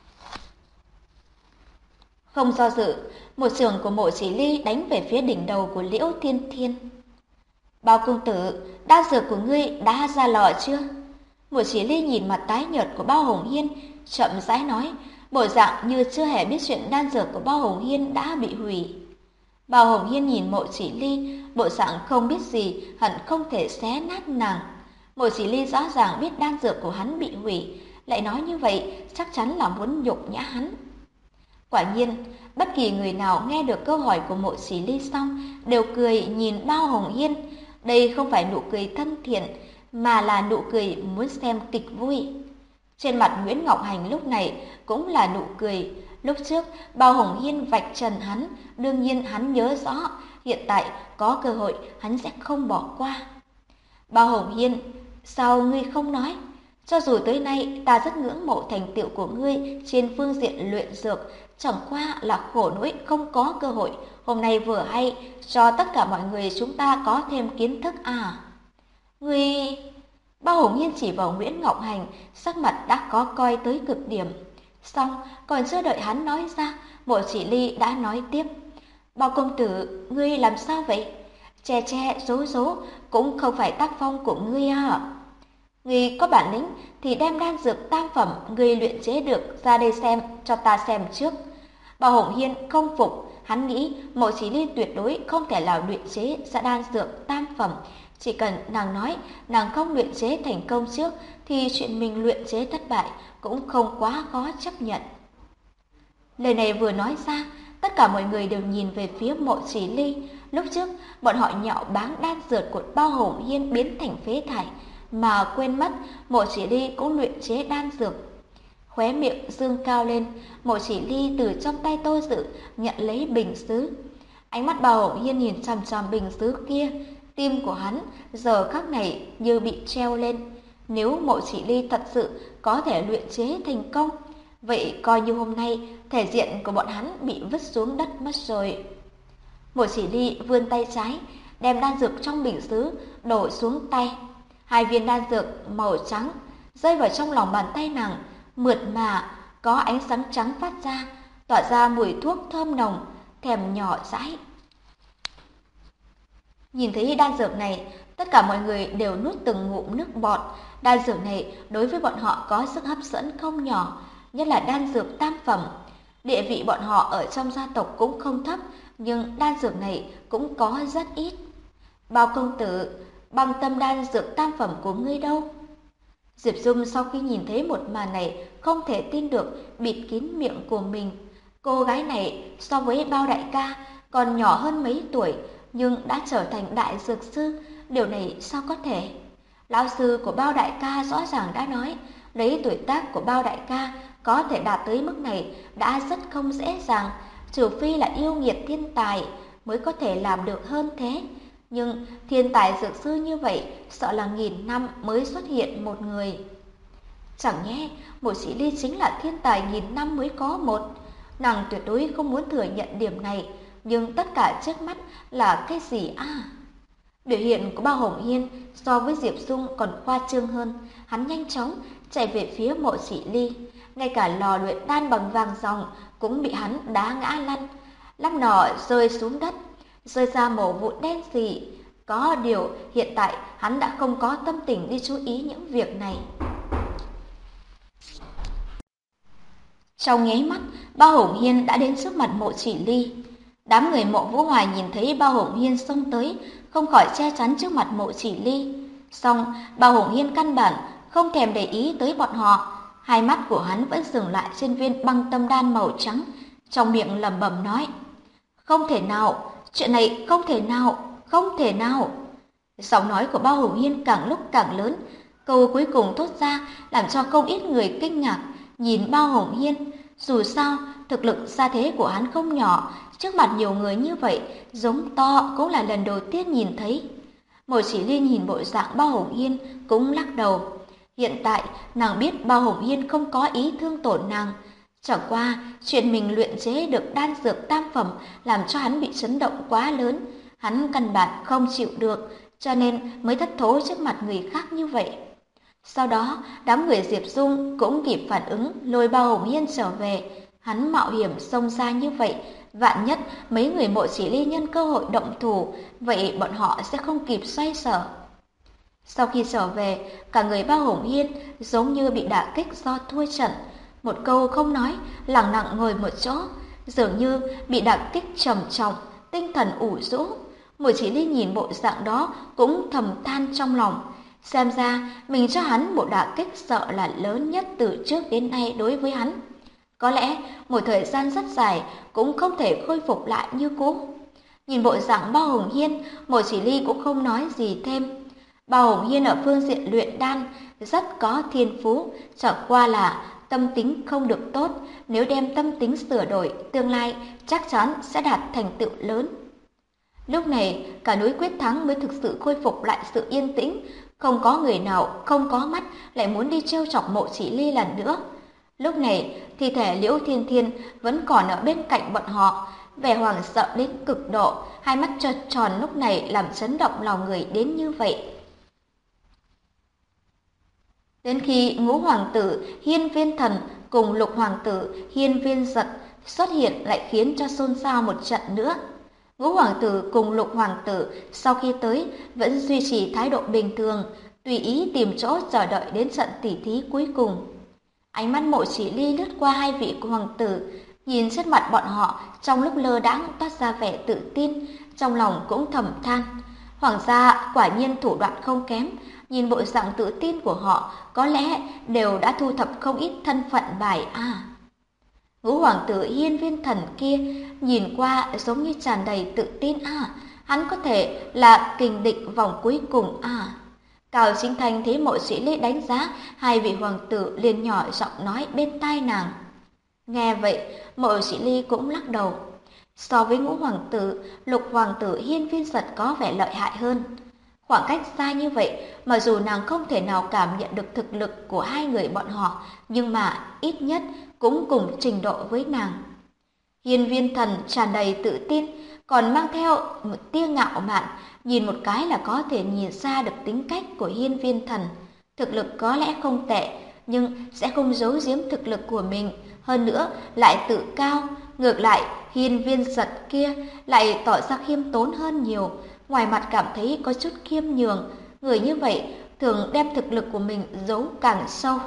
Không do dự, một chưởng của Mộ Chỉ Ly đánh về phía đỉnh đầu của Liễu Thiên Thiên. Bao công tử, đan dược của ngươi đã ra lò chưa? Mộ Chỉ Ly nhìn mặt tái nhợt của Bao Hồng Hiên, chậm rãi nói, bộ dạng như chưa hề biết chuyện đan dược của Bao Hồng Hiên đã bị hủy. Bao Hồng Hiên nhìn Mộ Chỉ Ly, bộ dạng không biết gì, hận không thể xé nát nàng. Mộ Chỉ Ly rõ ràng biết đan dược của hắn bị hủy, lại nói như vậy chắc chắn là muốn nhục nhã hắn. Quả nhiên, bất kỳ người nào nghe được câu hỏi của Mộ Chỉ Ly xong đều cười nhìn Bao Hồng Hiên. Đây không phải nụ cười thân thiện, mà là nụ cười muốn xem kịch vui. Trên mặt Nguyễn Ngọc Hành lúc này cũng là nụ cười. Lúc trước, Bao Hồng Hiên vạch trần hắn, đương nhiên hắn nhớ rõ, hiện tại có cơ hội hắn sẽ không bỏ qua. Bao Hồng Hiên, sao ngươi không nói? Cho dù tới nay ta rất ngưỡng mộ thành tựu của ngươi trên phương diện luyện dược, chẳng qua là khổ nỗi không có cơ hội. Hôm nay vừa hay cho tất cả mọi người chúng ta có thêm kiến thức à? Ngươi... Bao Hồng Hiên chỉ vào Nguyễn Ngọc Hành, sắc mặt đã có coi tới cực điểm. Xong, còn chưa đợi hắn nói ra, Mộ Chỉ Ly đã nói tiếp. Bao công tử, ngươi làm sao vậy? Che che, giấu giấu, cũng không phải tác phong của ngươi à? Ngươi có bản lĩnh thì đem đan dược tam phẩm ngươi luyện chế được ra đây xem, cho ta xem trước. Bao Hồng Hiên không phục, hắn nghĩ Mộ Chỉ Ly tuyệt đối không thể nào luyện chế ra đan dược tam phẩm. Chỉ cần nàng nói nàng không luyện chế thành công trước thì chuyện mình luyện chế thất bại cũng không quá khó chấp nhận. Lời này vừa nói ra, tất cả mọi người đều nhìn về phía Mộ Chỉ Ly. Lúc trước, bọn họ nhạo báng đan dược của Bao Hồng Hiên biến thành phế thải, mà quên mất Mộ Chỉ Ly cũng luyện chế đan dược. Khóe miệng dương cao lên, Mộ Chỉ Ly từ trong tay Tô Dự nhận lấy bình sứ. Ánh mắt Bao Hồng Hiên nhìn chằm chằm bình sứ kia, tim của hắn giờ khắc này như bị treo lên. Nếu Mộ Chỉ Ly thật sự có thể luyện chế thành công, vậy coi như hôm nay thể diện của bọn hắn bị vứt xuống đất mất rồi. Mộ Chỉ Ly vươn tay trái, đem đan dược trong bình sứ đổ xuống tay. 2 viên đan dược màu trắng rơi vào trong lòng bàn tay nàng, mượt mà có ánh sáng trắng phát ra, tỏa ra mùi thuốc thơm nồng, thèm nhỏ dãi. Nhìn thấy đan dược này, tất cả mọi người đều nuốt từng ngụm nước bọt. Đan dược này đối với bọn họ có sức hấp dẫn không nhỏ, nhất là đan dược tam phẩm. Địa vị bọn họ ở trong gia tộc cũng không thấp, nhưng đan dược này cũng có rất ít. Bao công tử, băng tâm đan dược tam phẩm của ngươi đâu? Diệp Dung sau khi nhìn thấy một màn này không thể tin được, bịt kín miệng của mình. Cô gái này so với Bao đại ca còn nhỏ hơn mấy tuổi, nhưng đã trở thành đại dược sư, điều này sao có thể? Lão sư của Bao đại ca rõ ràng đã nói, lấy tuổi tác của Bao đại ca có thể đạt tới mức này đã rất không dễ dàng, trừ phi là yêu nghiệt thiên tài mới có thể làm được hơn thế. Nhưng thiên tài dược sư như vậy sợ là 1000 năm mới xuất hiện một người. Chẳng nhẽ Mộ Chỉ Ly chính là thiên tài 1000 năm mới có một? Nàng tuyệt đối không muốn thừa nhận điểm này, nhưng tất cả trước mắt là cái gì à? Biểu hiện của Bao Hồng Hiên so với Diệp Dung còn khoa trương hơn. Hắn nhanh chóng chạy về phía Mộ Chỉ Ly, ngay cả lò luyện đan bằng vàng ròng cũng bị hắn đá ngã lăn. Lắp nỏ rơi xuống đất, rơi ra mẩu vụn đen xì. Có điều hiện tại hắn đã không có tâm tình đi chú ý những việc này. Trong nháy mắt, Bao Hồng Hiên đã đến trước mặt Mộ Chỉ Ly. Đám người Mộ Vũ Hoài nhìn thấy Bao Hồng Hiên xông tới, không khỏi che chắn trước mặt Mộ Chỉ Ly. Song Bao Hồng Hiên căn bản không thèm để ý tới bọn họ, hai mắt của hắn vẫn dừng lại trên viên băng tâm đan màu trắng, trong miệng lẩm bẩm nói: "Không thể nào, chuyện này không thể nào, không thể nào." Giọng nói của Bao Hồng Hiên càng lúc càng lớn, câu cuối cùng thốt ra làm cho không ít người kinh ngạc nhìn Bao Hồng Hiên. Dù sao, thực lực gia thế của hắn không nhỏ, trước mặt nhiều người như vậy, giống to cũng là lần đầu tiên nhìn thấy. Mộ Chỉ Ly nhìn bộ dạng Bao Hồng Hiên cũng lắc đầu. Hiện tại, nàng biết Bao Hồng Hiên không có ý thương tổn nàng. Chẳng qua, chuyện mình luyện chế được đan dược tam phẩm làm cho hắn bị chấn động quá lớn. Hắn căn bản không chịu được, cho nên mới thất thố trước mặt người khác như vậy. Sau đó, đám người Diệp Dung cũng kịp phản ứng lôi Bao Hồng Hiên trở về. Hắn mạo hiểm xông ra như vậy, vạn nhất mấy người Mộ Chỉ Ly nhân cơ hội động thủ, vậy bọn họ sẽ không kịp xoay sở. Sau khi trở về, cả người Bao Hồng Hiên giống như bị đả kích do thua trận. Một câu không nói, lẳng lặng ngồi một chỗ, dường như bị đả kích trầm trọng, tinh thần ủ rũ. Mộ Chỉ Ly nhìn bộ dạng đó cũng thầm than trong lòng. Xem ra mình cho hắn một đả kích sợ là lớn nhất từ trước đến nay đối với hắn. Có lẽ một thời gian rất dài cũng không thể khôi phục lại như cũ. Nhìn bộ dạng Bao Hồng Hiên, Mộ Chỉ Ly cũng không nói gì thêm. Bao Hồng Hiên ở phương diện luyện đan rất có thiên phú, chẳng qua là tâm tính không được tốt. Nếu đem tâm tính sửa đổi, tương lai chắc chắn sẽ đạt thành tựu lớn. Lúc này, cả núi Quyết Thắng mới thực sự khôi phục lại sự yên tĩnh. Không có người nào không có mắt lại muốn đi trêu chọc Mộ Chỉ Ly lần nữa. Lúc này, thi thể Liễu Thiên Thiên vẫn còn ở bên cạnh bọn họ, vẻ hoảng sợ đến cực độ, hai mắt tròn tròn lúc này làm chấn động lòng người đến như vậy. Đến khi Ngũ Hoàng tử Hiên Viên Thần cùng Lục Hoàng tử Hiên Viên Giật xuất hiện lại khiến cho xôn xao một trận nữa. Ngũ Hoàng tử cùng Lục Hoàng tử sau khi tới vẫn duy trì thái độ bình thường, tùy ý tìm chỗ chờ đợi đến trận tỉ thí cuối cùng. Ánh mắt Mộ Chỉ Ly lướt qua hai vị hoàng tử, Nhìn trước mặt bọn họ, trong lúc lơ đãng toát ra vẻ tự tin, trong lòng cũng thầm than. Hoàng gia quả nhiên thủ đoạn không kém, nhìn bộ dạng tự tin của họ, có lẽ đều đã thu thập không ít thân phận bài a. Ngũ hoàng tử Hiên Viên Thần kia nhìn qua giống như tràn đầy tự tin a, hắn có thể là kình địch vòng cuối cùng a. Cao Chính Thanh thấy Mộ Sĩ Ly đánh giá, hai vị hoàng tử liền nhỏ giọng nói bên tai nàng. Nghe vậy, Mộ Sĩ Ly cũng lắc đầu. So với Ngũ hoàng tử, Lục hoàng tử Hiên Viên Giật có vẻ lợi hại hơn. Khoảng cách xa như vậy, mà dù nàng không thể nào cảm nhận được thực lực của hai người bọn họ, nhưng mà ít nhất cũng cùng trình độ với nàng. Hiên Viên Thần tràn đầy tự tin, còn mang theo một tia ngạo mạn, nhìn một cái là có thể nhìn ra được tính cách của Hiên Viên Thần. Thực lực có lẽ không tệ, nhưng sẽ không giấu giếm thực lực của mình, hơn nữa lại tự cao. Ngược lại, Hiên Viên Giật kia lại tỏ ra khiêm tốn hơn nhiều, ngoài mặt cảm thấy có chút khiêm nhường. Người như vậy thường đem thực lực của mình giấu càng sâu.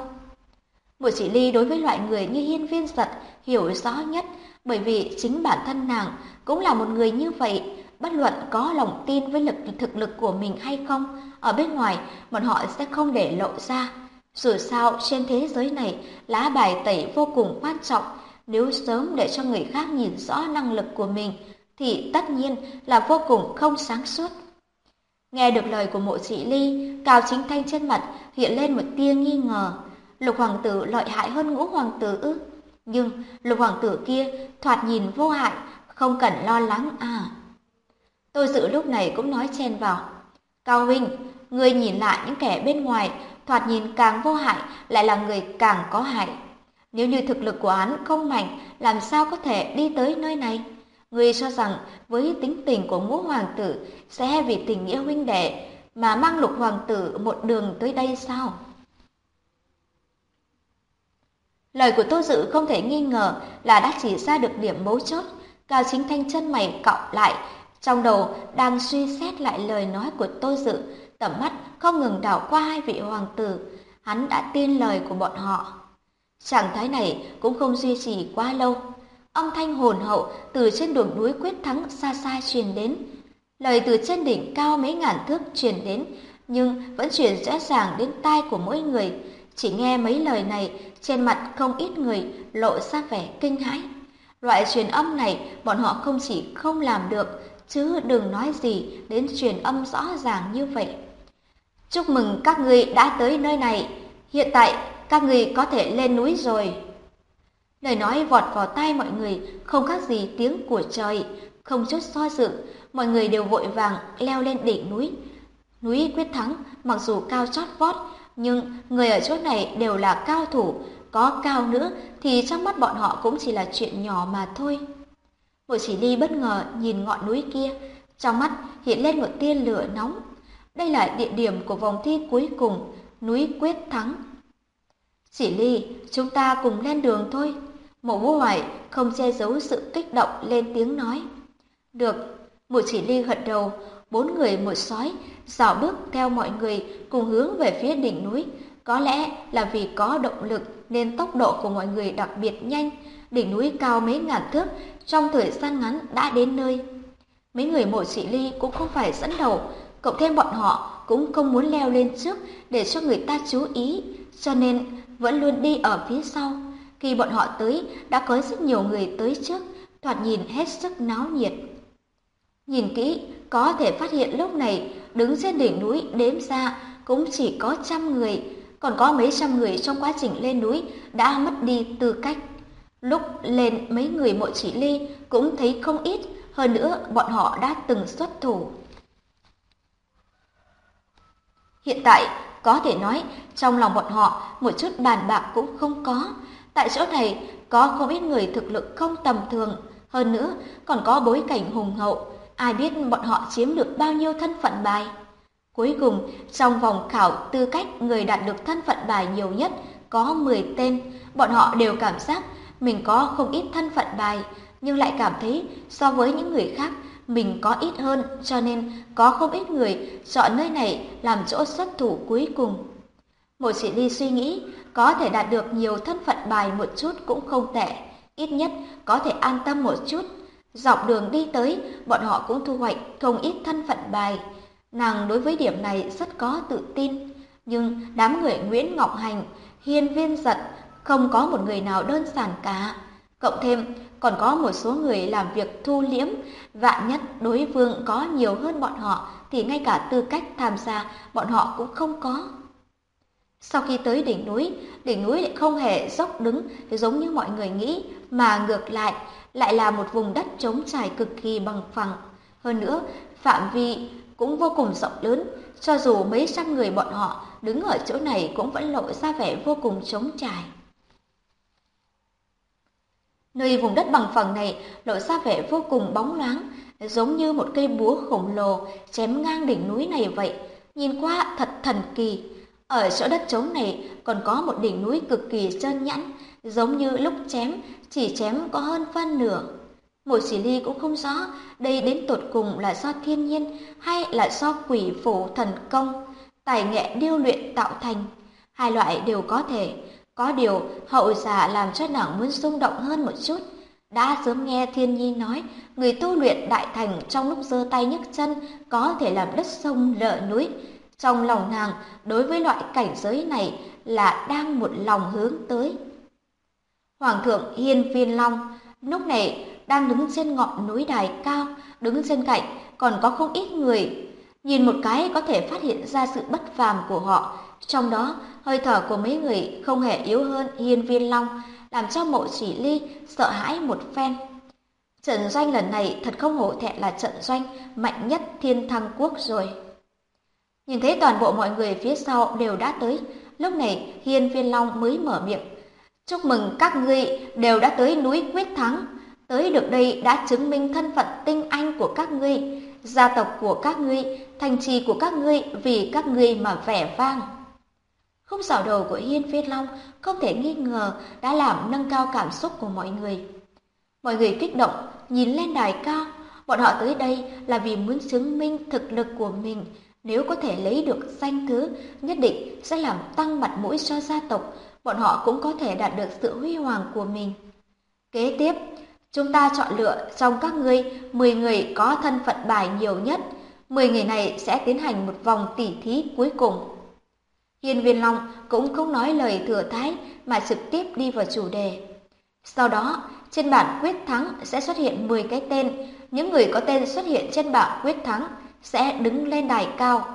Mộ Chỉ Ly đối với loại người như Hiên Viên Giật hiểu rõ nhất, bởi vì chính bản thân nàng cũng là một người như vậy. Bất luận có lòng tin với thực lực của mình hay không, ở bên ngoài bọn họ sẽ không để lộ ra. Dù sao trên thế giới này, lá bài tẩy vô cùng quan trọng. Nếu sớm để cho người khác nhìn rõ năng lực của mình thì tất nhiên là vô cùng không sáng suốt. Nghe được lời của Mộ Chỉ Ly, Cao Chính Thanh trên mặt hiện lên một tia nghi ngờ. Lục hoàng tử lợi hại hơn Ngũ hoàng tử ư? Nhưng Lục hoàng tử kia thoạt nhìn vô hại, không cần lo lắng à. Tôi Dự lúc này cũng nói chen vào. Cao huynh, người nhìn lại những kẻ bên ngoài, thoạt nhìn càng vô hại lại là người càng có hại. Nếu như thực lực của hắn không mạnh, làm sao có thể đi tới nơi này? Người cho rằng với tính tình của Ngũ hoàng tử sẽ vì tình nghĩa huynh đệ mà mang Lục hoàng tử một đường tới đây sao? Lời của Tô Dự không thể nghi ngờ là đã chỉ ra được điểm mấu chốt. Cao Chính Thanh chân mày cau lại, trong đầu đang suy xét lại lời nói của Tô Dự, tầm mắt không ngừng đảo qua hai vị hoàng tử. Hắn đã tin lời của bọn họ. Trạng thái này cũng không duy trì quá lâu. Âm thanh hồn hậu từ trên đồi núi Quyết Thắng xa xa truyền đến. Lời từ trên đỉnh cao mấy ngàn thước truyền đến, nhưng vẫn truyền rõ ràng đến tai của mỗi người. Chỉ nghe mấy lời này, trên mặt không ít người lộ ra vẻ kinh hãi. Loại truyền âm này bọn họ không chỉ không làm được, chứ đừng nói gì đến truyền âm rõ ràng như vậy. Chúc mừng các ngươi đã tới nơi này, hiện tại các ngươi có thể lên núi rồi. Lời nói vọt vào tai mọi người, không khác gì tiếng của trời, không chút do dự, mọi người đều vội vàng leo lên đỉnh núi. Núi Quyết Thắng mặc dù cao chót vót, nhưng người ở chỗ này đều là cao thủ, có cao nữa thì trong mắt bọn họ cũng chỉ là chuyện nhỏ mà thôi. Mộ Chỉ Ly bất ngờ nhìn ngọn núi kia, trong mắt hiện lên một tia lửa nóng. Đây là địa điểm của vòng thi cuối cùng, núi Quyết Thắng. Chỉ Ly, chúng ta cùng lên đường thôi. Mộ Vũ Hoài không che giấu sự kích động lên tiếng nói. Được, Mộ Chỉ Ly gật đầu, bốn người một sói, dạo bước theo mọi người cùng hướng về phía đỉnh núi. Có lẽ là vì có động lực nên tốc độ của mọi người đặc biệt nhanh. Đỉnh núi cao mấy ngàn thước, trong thời gian ngắn đã đến nơi. Mấy người Mộ Chỉ Ly cũng không phải dẫn đầu, cộng thêm bọn họ cũng không muốn leo lên trước để cho người ta chú ý, cho nên vẫn luôn đi ở phía sau. Khi bọn họ tới, đã có rất nhiều người tới trước, thoạt nhìn hết sức náo nhiệt. Nhìn kỹ, có thể phát hiện lúc này đứng trên đỉnh núi đếm ra cũng chỉ có 100 người, còn có mấy trăm người trong quá trình lên núi đã mất đi tư cách. Lúc lên mấy người Mộ Chỉ Ly cũng thấy không ít, hơn nữa bọn họ đã từng xuất thủ. Hiện tại có thể nói trong lòng bọn họ một chút bàn bạc cũng không có. Tại chỗ này có không ít người thực lực không tầm thường, hơn nữa còn có bối cảnh hùng hậu, ai biết bọn họ chiếm được bao nhiêu thân phận bài. Cuối cùng, trong vòng khảo tư cách người đạt được thân phận bài nhiều nhất có 10 tên, bọn họ đều cảm giác mình có không ít thân phận bài, nhưng lại cảm thấy so với những người khác mình có ít hơn, cho nên có không ít người chọn nơi này làm chỗ xuất thủ cuối cùng. Mộ Chỉ Ly suy nghĩ, có thể đạt được nhiều thân phận bài một chút cũng không tệ, ít nhất có thể an tâm một chút. Dọc đường đi tới, bọn họ cũng thu hoạch không ít thân phận bài. Nàng đối với điểm này rất có tự tin, nhưng đám người Nguyễn Ngọc Hành, Hiên Viên Giật không có một người nào đơn giản cả. Cộng thêm còn có một số người làm việc thu liễm, vạn nhất đối phương có nhiều hơn bọn họ thì ngay cả tư cách tham gia bọn họ cũng không có. Sau khi tới đỉnh núi lại không hề dốc đứng giống như mọi người nghĩ, mà ngược lại là một vùng đất trống trải cực kỳ bằng phẳng. Hơn nữa, phạm vi cũng vô cùng rộng lớn, cho dù mấy trăm người bọn họ đứng ở chỗ này cũng vẫn lộ ra vẻ vô cùng trống trải. Nơi vùng đất bằng phẳng này lộ ra vẻ vô cùng bóng loáng, giống như một cây búa khổng lồ chém ngang đỉnh núi này vậy, nhìn qua thật thần kỳ. Ở chỗ đất trống này còn có một đỉnh núi cực kỳ trơn nhẵn, giống như lúc chém chỉ chém có hơn phân nửa. Mộ Chỉ Ly cũng không rõ đây đến tột cùng là do thiên nhiên hay là do quỷ phủ thần công, tài nghệ điêu luyện tạo thành. Hai loại đều có thể. Có điều hậu giả làm cho nàng muốn rung động hơn một chút. Đã sớm nghe Thiên Nhi nói, người tu luyện đại thành trong lúc giơ tay nhấc chân có thể làm đất sông lở núi. Trong lòng nàng đối với loại cảnh giới này là đang một lòng hướng tới. Hoàng thượng Hiên Viên Long lúc này đang đứng trên ngọn núi đài cao, đứng bên cạnh còn có không ít người. Nhìn một cái có thể phát hiện ra sự bất phàm của họ, trong đó hơi thở của mấy người không hề yếu hơn Hiên Viên Long, làm cho Mộ Chỉ Ly sợ hãi một phen. Trận doanh lần này thật không hổ thẹn là trận doanh mạnh nhất Thiên Thăng Quốc rồi. Nhìn thấy toàn bộ mọi người phía sau đều đã tới, lúc này Hiên Viên Long mới mở miệng. Chúc mừng các ngươi đều đã tới núi Quyết Thắng. Tới được đây đã chứng minh thân phận tinh anh của các ngươi, gia tộc của các ngươi, thành trì của các ngươi vì các ngươi mà vẻ vang. Không xảo đầu của Hiên Viên Long không thể nghi ngờ đã làm nâng cao cảm xúc của mọi người. Mọi người kích động nhìn lên đài cao, bọn họ tới đây là vì muốn chứng minh thực lực của mình. Nếu có thể lấy được danh thứ, nhất định sẽ làm tăng mặt mũi cho gia tộc, bọn họ cũng có thể đạt được sự huy hoàng của mình. Kế tiếp, chúng ta chọn lựa trong các ngươi 10 người có thân phận bài nhiều nhất. 10 người này sẽ tiến hành một vòng tỉ thí cuối cùng. Hiên Viên Long cũng không nói lời thừa thãi mà trực tiếp đi vào chủ đề. Sau đó, trên bảng quyết thắng sẽ xuất hiện 10 cái tên. Những người có tên xuất hiện trên bảng quyết thắng sẽ đứng lên đài cao.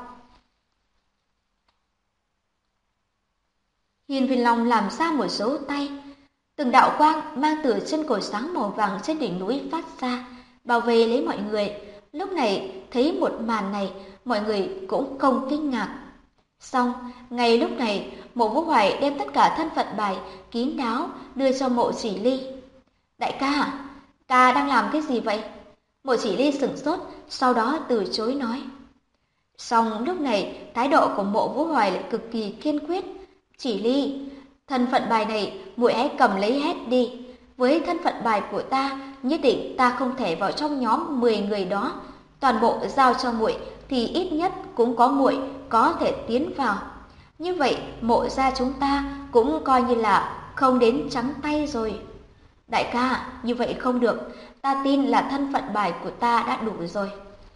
Hiên Viên Long làm ra một dấu tay. Từng đạo quang mang từ trên cột sáng màu vàng trên đỉnh núi phát ra, bao vây lấy mọi người. Lúc này thấy một màn này, mọi người cũng không kinh ngạc. Xong, ngay lúc này, Mộ Vũ Hoài đem tất cả thân phận bài kín đáo đưa cho Mộ Chỉ Ly. Đại ca, ca đang làm cái gì vậy? Mộ Chỉ Ly sửng sốt, sau đó từ chối nói. Xong lúc này, thái độ của Mộ Vũ Hoài lại cực kỳ kiên quyết. Chỉ Ly, thân phận bài này muội hãy cầm lấy hết đi. Với thân phận bài của ta, nhất định ta không thể vào trong nhóm 10 người đó. Toàn bộ giao cho muội thì ít nhất cũng có muội có thể tiến vào. Như vậy, Mộ gia chúng ta cũng coi như là không đến trắng tay rồi. Đại ca, như vậy không được, ta tin là thân phận bài của ta đã đủ rồi.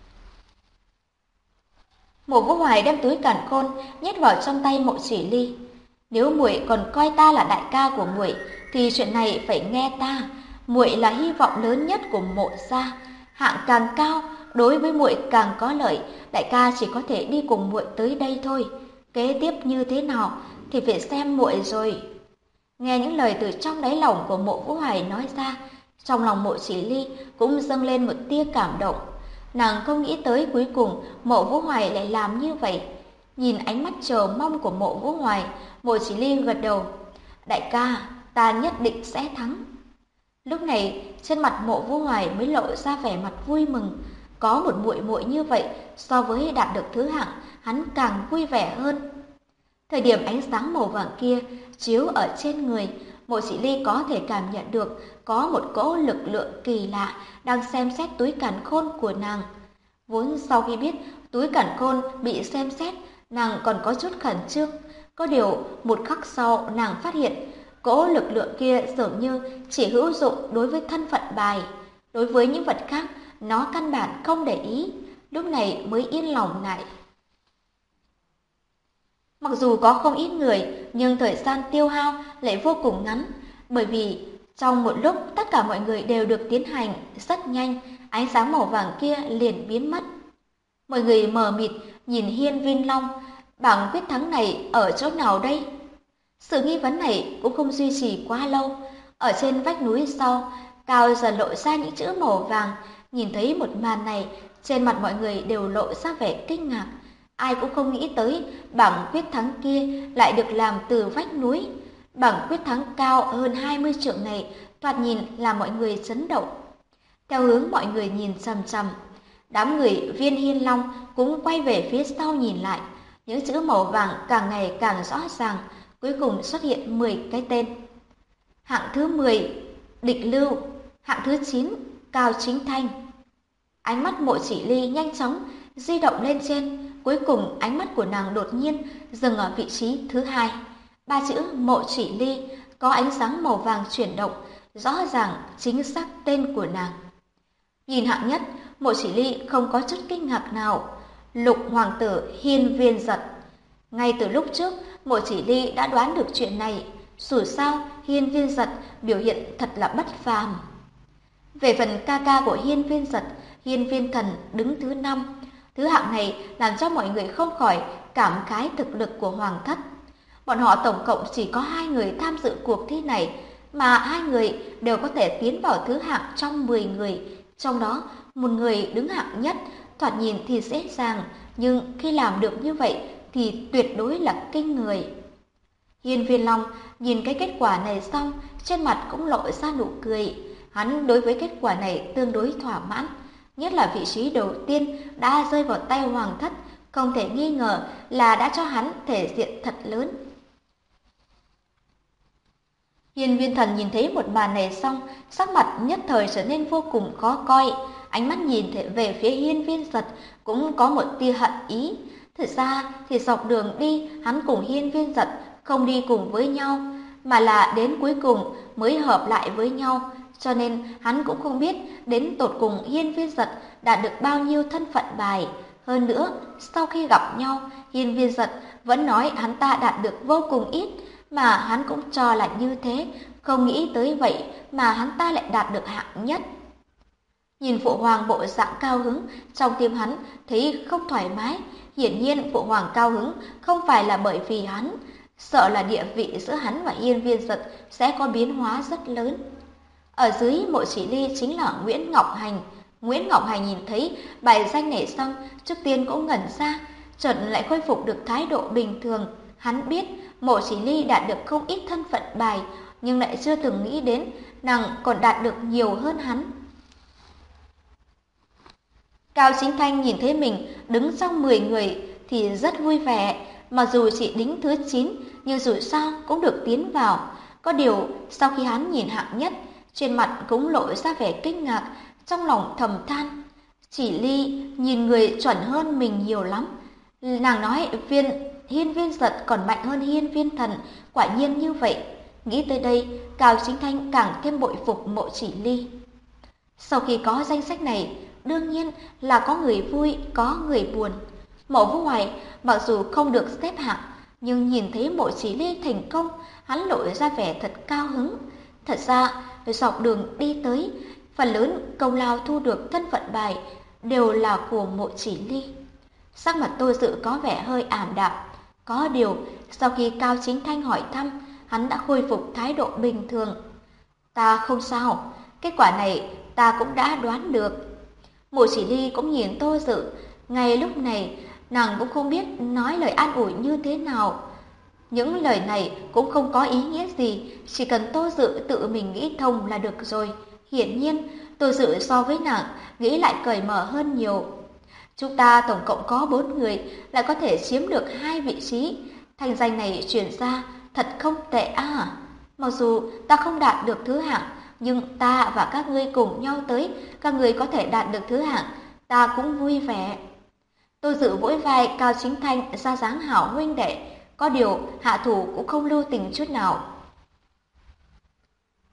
Mộ Vũ Hoài đem túi càn khôn nhét vào trong tay Mộ Chỉ Ly. Nếu muội còn coi ta là đại ca của muội thì chuyện này phải nghe ta. Muội là hy vọng lớn nhất của Mộ gia, hạng càng cao đối với muội càng có lợi. Đại ca chỉ có thể đi cùng muội tới đây thôi. Kế tiếp như thế nào thì phải xem muội rồi. Nghe những lời từ trong đáy lòng của Mộ Vũ Hoài nói ra, trong lòng Mộ Chỉ Ly cũng dâng lên một tia cảm động. Nàng không nghĩ tới cuối cùng Mộ Vũ Hoài lại làm như vậy. Nhìn ánh mắt chờ mong của Mộ Vũ Hoài, Mộ Chỉ Ly gật đầu. Đại ca, ta nhất định sẽ thắng. Lúc này, trên mặt Mộ Vũ Hoài mới lộ ra vẻ mặt vui mừng. Có một muội muội như vậy, so với đạt được thứ hạng, hắn càng vui vẻ hơn. Thời điểm ánh sáng màu vàng kia chiếu ở trên người, Mộ Chỉ Ly có thể cảm nhận được có một cỗ lực lượng kỳ lạ đang xem xét túi càn khôn của nàng. Vốn sau khi biết túi càn khôn bị xem xét, nàng còn có chút khẩn trương. Có điều một khắc sau nàng phát hiện cỗ lực lượng kia dường như chỉ hữu dụng đối với thân phận bài. Đối với những vật khác, nó căn bản không để ý, lúc này mới yên lòng lại. Mặc dù có không ít người, nhưng thời gian tiêu hao lại vô cùng ngắn, bởi vì trong một lúc tất cả mọi người đều được tiến hành rất nhanh, ánh sáng màu vàng kia liền biến mất. Mọi người mờ mịt nhìn Hiên Viên Long, bảng quyết thắng này ở chỗ nào đây? Sự nghi vấn này cũng không duy trì quá lâu. Ở trên vách núi sau, Cao dần lộ ra những chữ màu vàng. Nhìn thấy một màn này, trên mặt mọi người đều lộ ra vẻ kinh ngạc. Ai cũng không nghĩ tới bảng quyết thắng kia lại được làm từ vách núi. Bảng quyết thắng cao hơn 20 trượng này thoạt nhìn làm mọi người chấn động. Theo hướng mọi người nhìn chằm chằm, đám người Viên Hiên Long cũng quay về phía sau nhìn lại. Những chữ màu vàng càng ngày càng rõ ràng, cuối cùng xuất hiện 10 cái tên. Hạng thứ 10, Địch Lưu. Hạng thứ 9, Cao Chính Thanh. Ánh mắt Mộ Chỉ Ly nhanh chóng di động lên trên, cuối cùng ánh mắt của nàng đột nhiên dừng ở vị trí thứ 2. Ba chữ Mộ Chỉ Ly có ánh sáng màu vàng chuyển động, rõ ràng chính xác tên của nàng. Nhìn hạng nhất, Mộ Chỉ Ly không có chút kinh ngạc nào. Lục hoàng tử Hiên Viên Giật. Ngay từ lúc trước, Mộ Chỉ Ly đã đoán được chuyện này. Dù sao, Hiên Viên Giật biểu hiện thật là bất phàm. Về phần ca ca của Hiên Viên Giật, Hiên Viên Thần đứng thứ 5. Thứ hạng này làm cho mọi người không khỏi cảm khái thực lực của hoàng thất. Bọn họ tổng cộng chỉ có 2 người tham dự cuộc thi này, mà 2 người đều có thể tiến vào thứ hạng trong 10 người. Trong đó, một người đứng hạng nhất, thoạt nhìn thì dễ dàng, nhưng khi làm được như vậy thì tuyệt đối là kinh người. Hiên Viên Long nhìn cái kết quả này xong, trên mặt cũng lộ ra nụ cười. Hắn đối với kết quả này tương đối thỏa mãn, nhất là vị trí đầu tiên đã rơi vào tay hoàng thất, không thể nghi ngờ là đã cho hắn thể diện thật lớn. Hiên Viên Thần nhìn thấy một màn này xong, sắc mặt nhất thời trở nên vô cùng khó coi. Ánh mắt nhìn về phía Hiên Viên Giật cũng có một tia hận ý. Thực ra thì dọc đường đi, hắn cùng Hiên Viên Giật không đi cùng với nhau, mà là đến cuối cùng mới hợp lại với nhau. Cho nên hắn cũng không biết đến tột cùng Hiên Viên Giật đạt được bao nhiêu thân phận bài. Hơn nữa, sau khi gặp nhau, Hiên Viên Giật vẫn nói hắn ta đạt được vô cùng ít, mà hắn cũng cho là như thế, không nghĩ tới vậy mà hắn ta lại đạt được hạng nhất. Nhìn Phụ Hoàng bộ dạng cao hứng, trong tim hắn thấy không thoải mái. Hiển nhiên Phụ Hoàng cao hứng không phải là bởi vì hắn, sợ là địa vị giữa hắn và Hiên Viên Giật sẽ có biến hóa rất lớn. Ở dưới Mộ Chỉ Ly chính là Nguyễn Ngọc Hành. Nguyễn Ngọc Hành nhìn thấy bài danh này xong, trước tiên cũng ngẩn ra, chợt lại khôi phục được thái độ bình thường. Hắn biết Mộ Chỉ Ly đạt được không ít thân phận bài, nhưng lại chưa từng nghĩ đến nàng còn đạt được nhiều hơn hắn. Cao Chính Thanh nhìn thấy mình đứng trong 10 người thì rất vui vẻ, mặc dù chỉ đứng thứ 9 nhưng dù sao cũng được tiến vào. Có điều sau khi hắn nhìn hạng nhất, trên mặt cũng lộ ra vẻ kinh ngạc, trong lòng thầm than. Chỉ Ly nhìn người chuẩn hơn mình nhiều lắm. Nàng nói Hiên Viên Giật còn mạnh hơn Hiên Viên Thần, quả nhiên như vậy. Nghĩ tới đây, Cao Chính Thanh càng thêm bội phục Mộ Chỉ Ly. Sau khi có danh sách này, đương nhiên là có người vui, có người buồn. Mộ Vũ Hoài mặc dù không được xếp hạng, nhưng nhìn thấy Mộ Chỉ Ly thành công, hắn lộ ra vẻ thật cao hứng. Thật ra, dọc đường đi tới, phần lớn công lao thu được thân phận bài đều là của Mộ Chỉ Ly. Sắc mặt Tô Dự có vẻ hơi ảm đạm. Có điều, sau khi Cao Chính Thanh hỏi thăm, hắn đã khôi phục thái độ bình thường. Ta không sao, kết quả này ta cũng đã đoán được. Mộ Chỉ Ly cũng nhìn Tô Dự, ngay lúc này nàng cũng không biết nói lời an ủi như thế nào. Những lời này cũng không có ý nghĩa gì, chỉ cần Tô Dự tự mình nghĩ thông là được rồi. Hiển nhiên, Tô Dự so với nàng nghĩ lại cởi mở hơn nhiều. Chúng ta tổng cộng có 4 người, lại có thể chiếm được 2 vị trí. Thành danh này truyền ra thật không tệ à. Mặc dù ta không đạt được thứ hạng, nhưng ta và các ngươi cùng nhau tới, các ngươi có thể đạt được thứ hạng, ta cũng vui vẻ. Tô Dự vỗ vai Cao Chính Thanh ra dáng hảo huynh đệ, có điều hạ thủ cũng không lưu tình chút nào.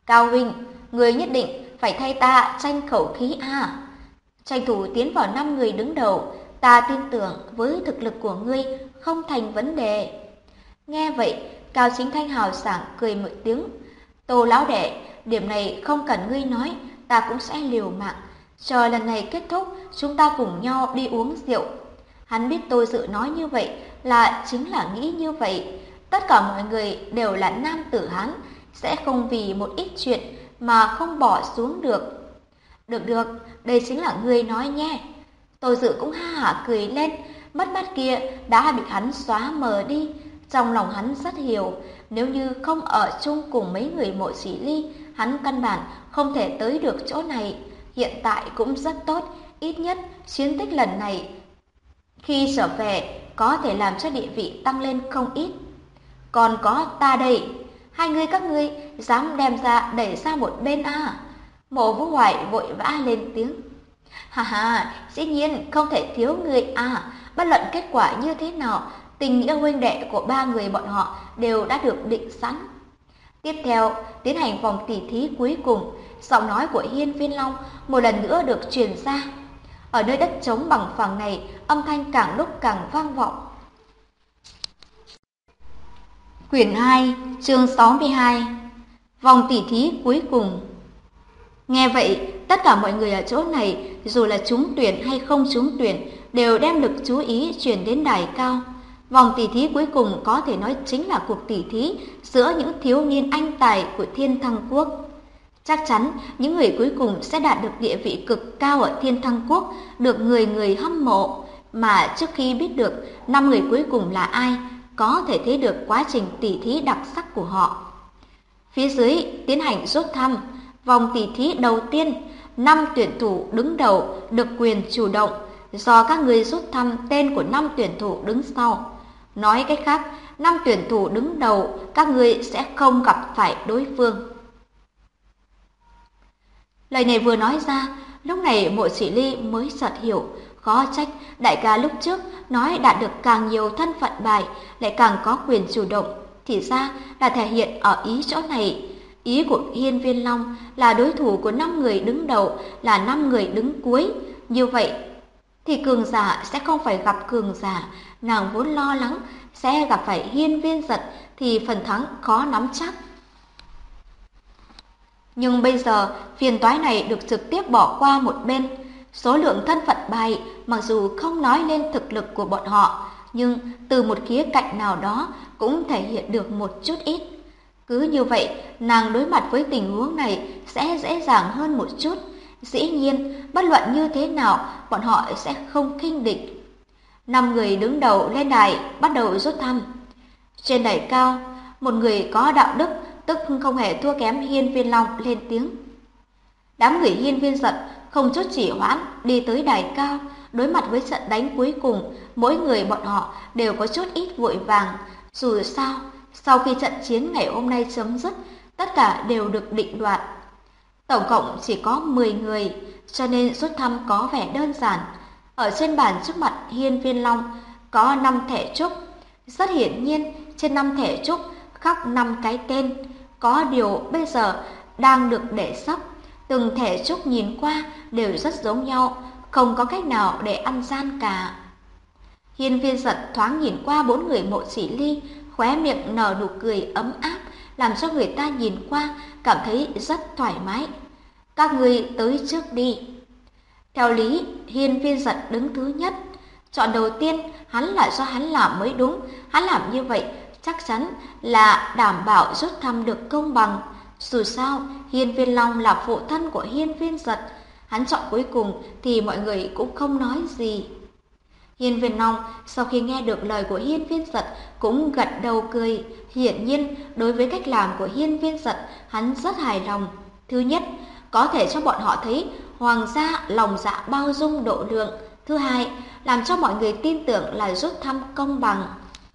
Cao huynh, người nhất định phải thay ta tranh khẩu khí à? Tranh thủ tiến vào 5 người đứng đầu, ta tin tưởng với thực lực của ngươi không thành vấn đề. Nghe vậy, Cao Chính Thanh hào sảng cười một tiếng. Tô lão đệ, điểm này không cần ngươi nói, ta cũng sẽ liều mạng. Chờ lần này kết thúc, chúng ta cùng nhau đi uống rượu. Hắn biết Tô Dự nói như vậy là chính là nghĩ như vậy. Tất cả mọi người đều là nam tử Hán, sẽ không vì một ít chuyện mà không bỏ xuống được. Được, đây chính là ngươi nói nhé. Tô Dự cũng ha hả cười lên, mất mát kia đã bị hắn xóa mờ đi. Trong lòng hắn rất hiểu, nếu như không ở chung cùng mấy người Mộ Chỉ Ly, hắn căn bản không thể tới được chỗ này. Hiện tại cũng rất tốt, ít nhất chiến tích lần này khi trở về có thể làm cho địa vị tăng lên không ít. Còn có ta đây, hai người các ngươi dám đem ra đẩy ra một bên à? Mộ Vũ Hoài vội vã lên tiếng. Ha, dĩ nhiên không thể thiếu người à, bất luận kết quả như thế nào, tình nghĩa huynh đệ của ba người bọn họ đều đã được định sẵn. Tiếp theo, tiến hành vòng tỉ thí cuối cùng, giọng nói của Hiên Viên Long một lần nữa được truyền ra. Ở nơi đất trống bằng phẳng này, âm thanh càng lúc càng vang vọng. Quyển 2, chương 62. Vòng tỉ thí cuối cùng. Nghe vậy, tất cả mọi người ở chỗ này, dù là trúng tuyển hay không trúng tuyển, đều đem lực chú ý chuyển đến đài cao. Vòng tỉ thí cuối cùng có thể nói chính là cuộc tỉ thí giữa những thiếu niên anh tài của Thiên Thăng Quốc. Chắc chắn những người cuối cùng sẽ đạt được địa vị cực cao ở Thiên Thăng Quốc, được người người hâm mộ. Mà trước khi biết được 5 người cuối cùng là ai, có thể thấy được quá trình tỉ thí đặc sắc của họ. Phía dưới tiến hành rút thăm. Vòng tỉ thí đầu tiên, 5 tuyển thủ đứng đầu được quyền chủ động, do các người rút thăm tên của 5 tuyển thủ đứng sau. Nói cách khác, 5 tuyển thủ đứng đầu các người sẽ không gặp phải đối phương. Lời này vừa nói ra, lúc này Mộ Chỉ Ly mới chợt hiểu, khó trách đại ca lúc trước nói đạt được càng nhiều thân phận bài lại càng có quyền chủ động, thì ra là thể hiện ở ý chỗ này. Ý của Hiên Viên Long là đối thủ của 5 người đứng đầu là 5 người đứng cuối, như vậy thì cường giả sẽ không phải gặp cường giả. Nàng vốn lo lắng sẽ gặp phải Hiên Viên Giật thì phần thắng khó nắm chắc. Nhưng bây giờ phiền toái này được trực tiếp bỏ qua một bên. Số lượng thân phận bài mặc dù không nói lên thực lực của bọn họ, nhưng từ một khía cạnh nào đó cũng thể hiện được một chút ít. Cứ như vậy, nàng đối mặt với tình huống này sẽ dễ dàng hơn một chút. Dĩ nhiên, bất luận như thế nào, bọn họ sẽ không khinh địch. 5 người đứng đầu lên đài bắt đầu rút thăm. Trên đài cao, một người có đạo đức, tức không hề thua kém Hiên Viên Long lên tiếng. Đám người Hiên Viên Giật không chút chỉ hoãn đi tới đài cao, đối mặt với trận đánh cuối cùng, mỗi người bọn họ đều có chút ít vội vàng. Dù sao, sau khi trận chiến ngày hôm nay chấm dứt, tất cả đều được định đoạt. Tổng cộng chỉ có 10 người, cho nên rút thăm có vẻ đơn giản. Ở trên bàn trước mặt Hiên Viên Long có 5 thẻ trúc. Rất hiển nhiên, trên 5 thẻ trúc khắc 5 cái tên. Có điều bây giờ đang được để sắp. Từng thẻ trúc nhìn qua đều rất giống nhau, không có cách nào để ăn gian cả. Hiên Viên Giật thoáng nhìn qua 4 người Mộ Chỉ Ly, khóe miệng nở nụ cười ấm áp, làm cho người ta nhìn qua cảm thấy rất thoải mái. Các người tới trước đi. Theo lý, Hiên Viên Giật đứng thứ nhất. Chọn đầu tiên hắn là do hắn làm mới đúng. Hắn làm như vậy chắc chắn là đảm bảo rút thăm được công bằng. Dù sao, Hiên Viên Long là phụ thân của Hiên Viên Giật. Hắn chọn cuối cùng thì mọi người cũng không nói gì. Hiên Viên Long sau khi nghe được lời của Hiên Viên Giật cũng gật đầu cười. Hiển nhiên, đối với cách làm của Hiên Viên Giật, hắn rất hài lòng. Thứ nhất, có thể cho bọn họ thấy hoàng gia lòng dạ bao dung độ lượng. Thứ hai, làm cho mọi người tin tưởng là rút thăm công bằng.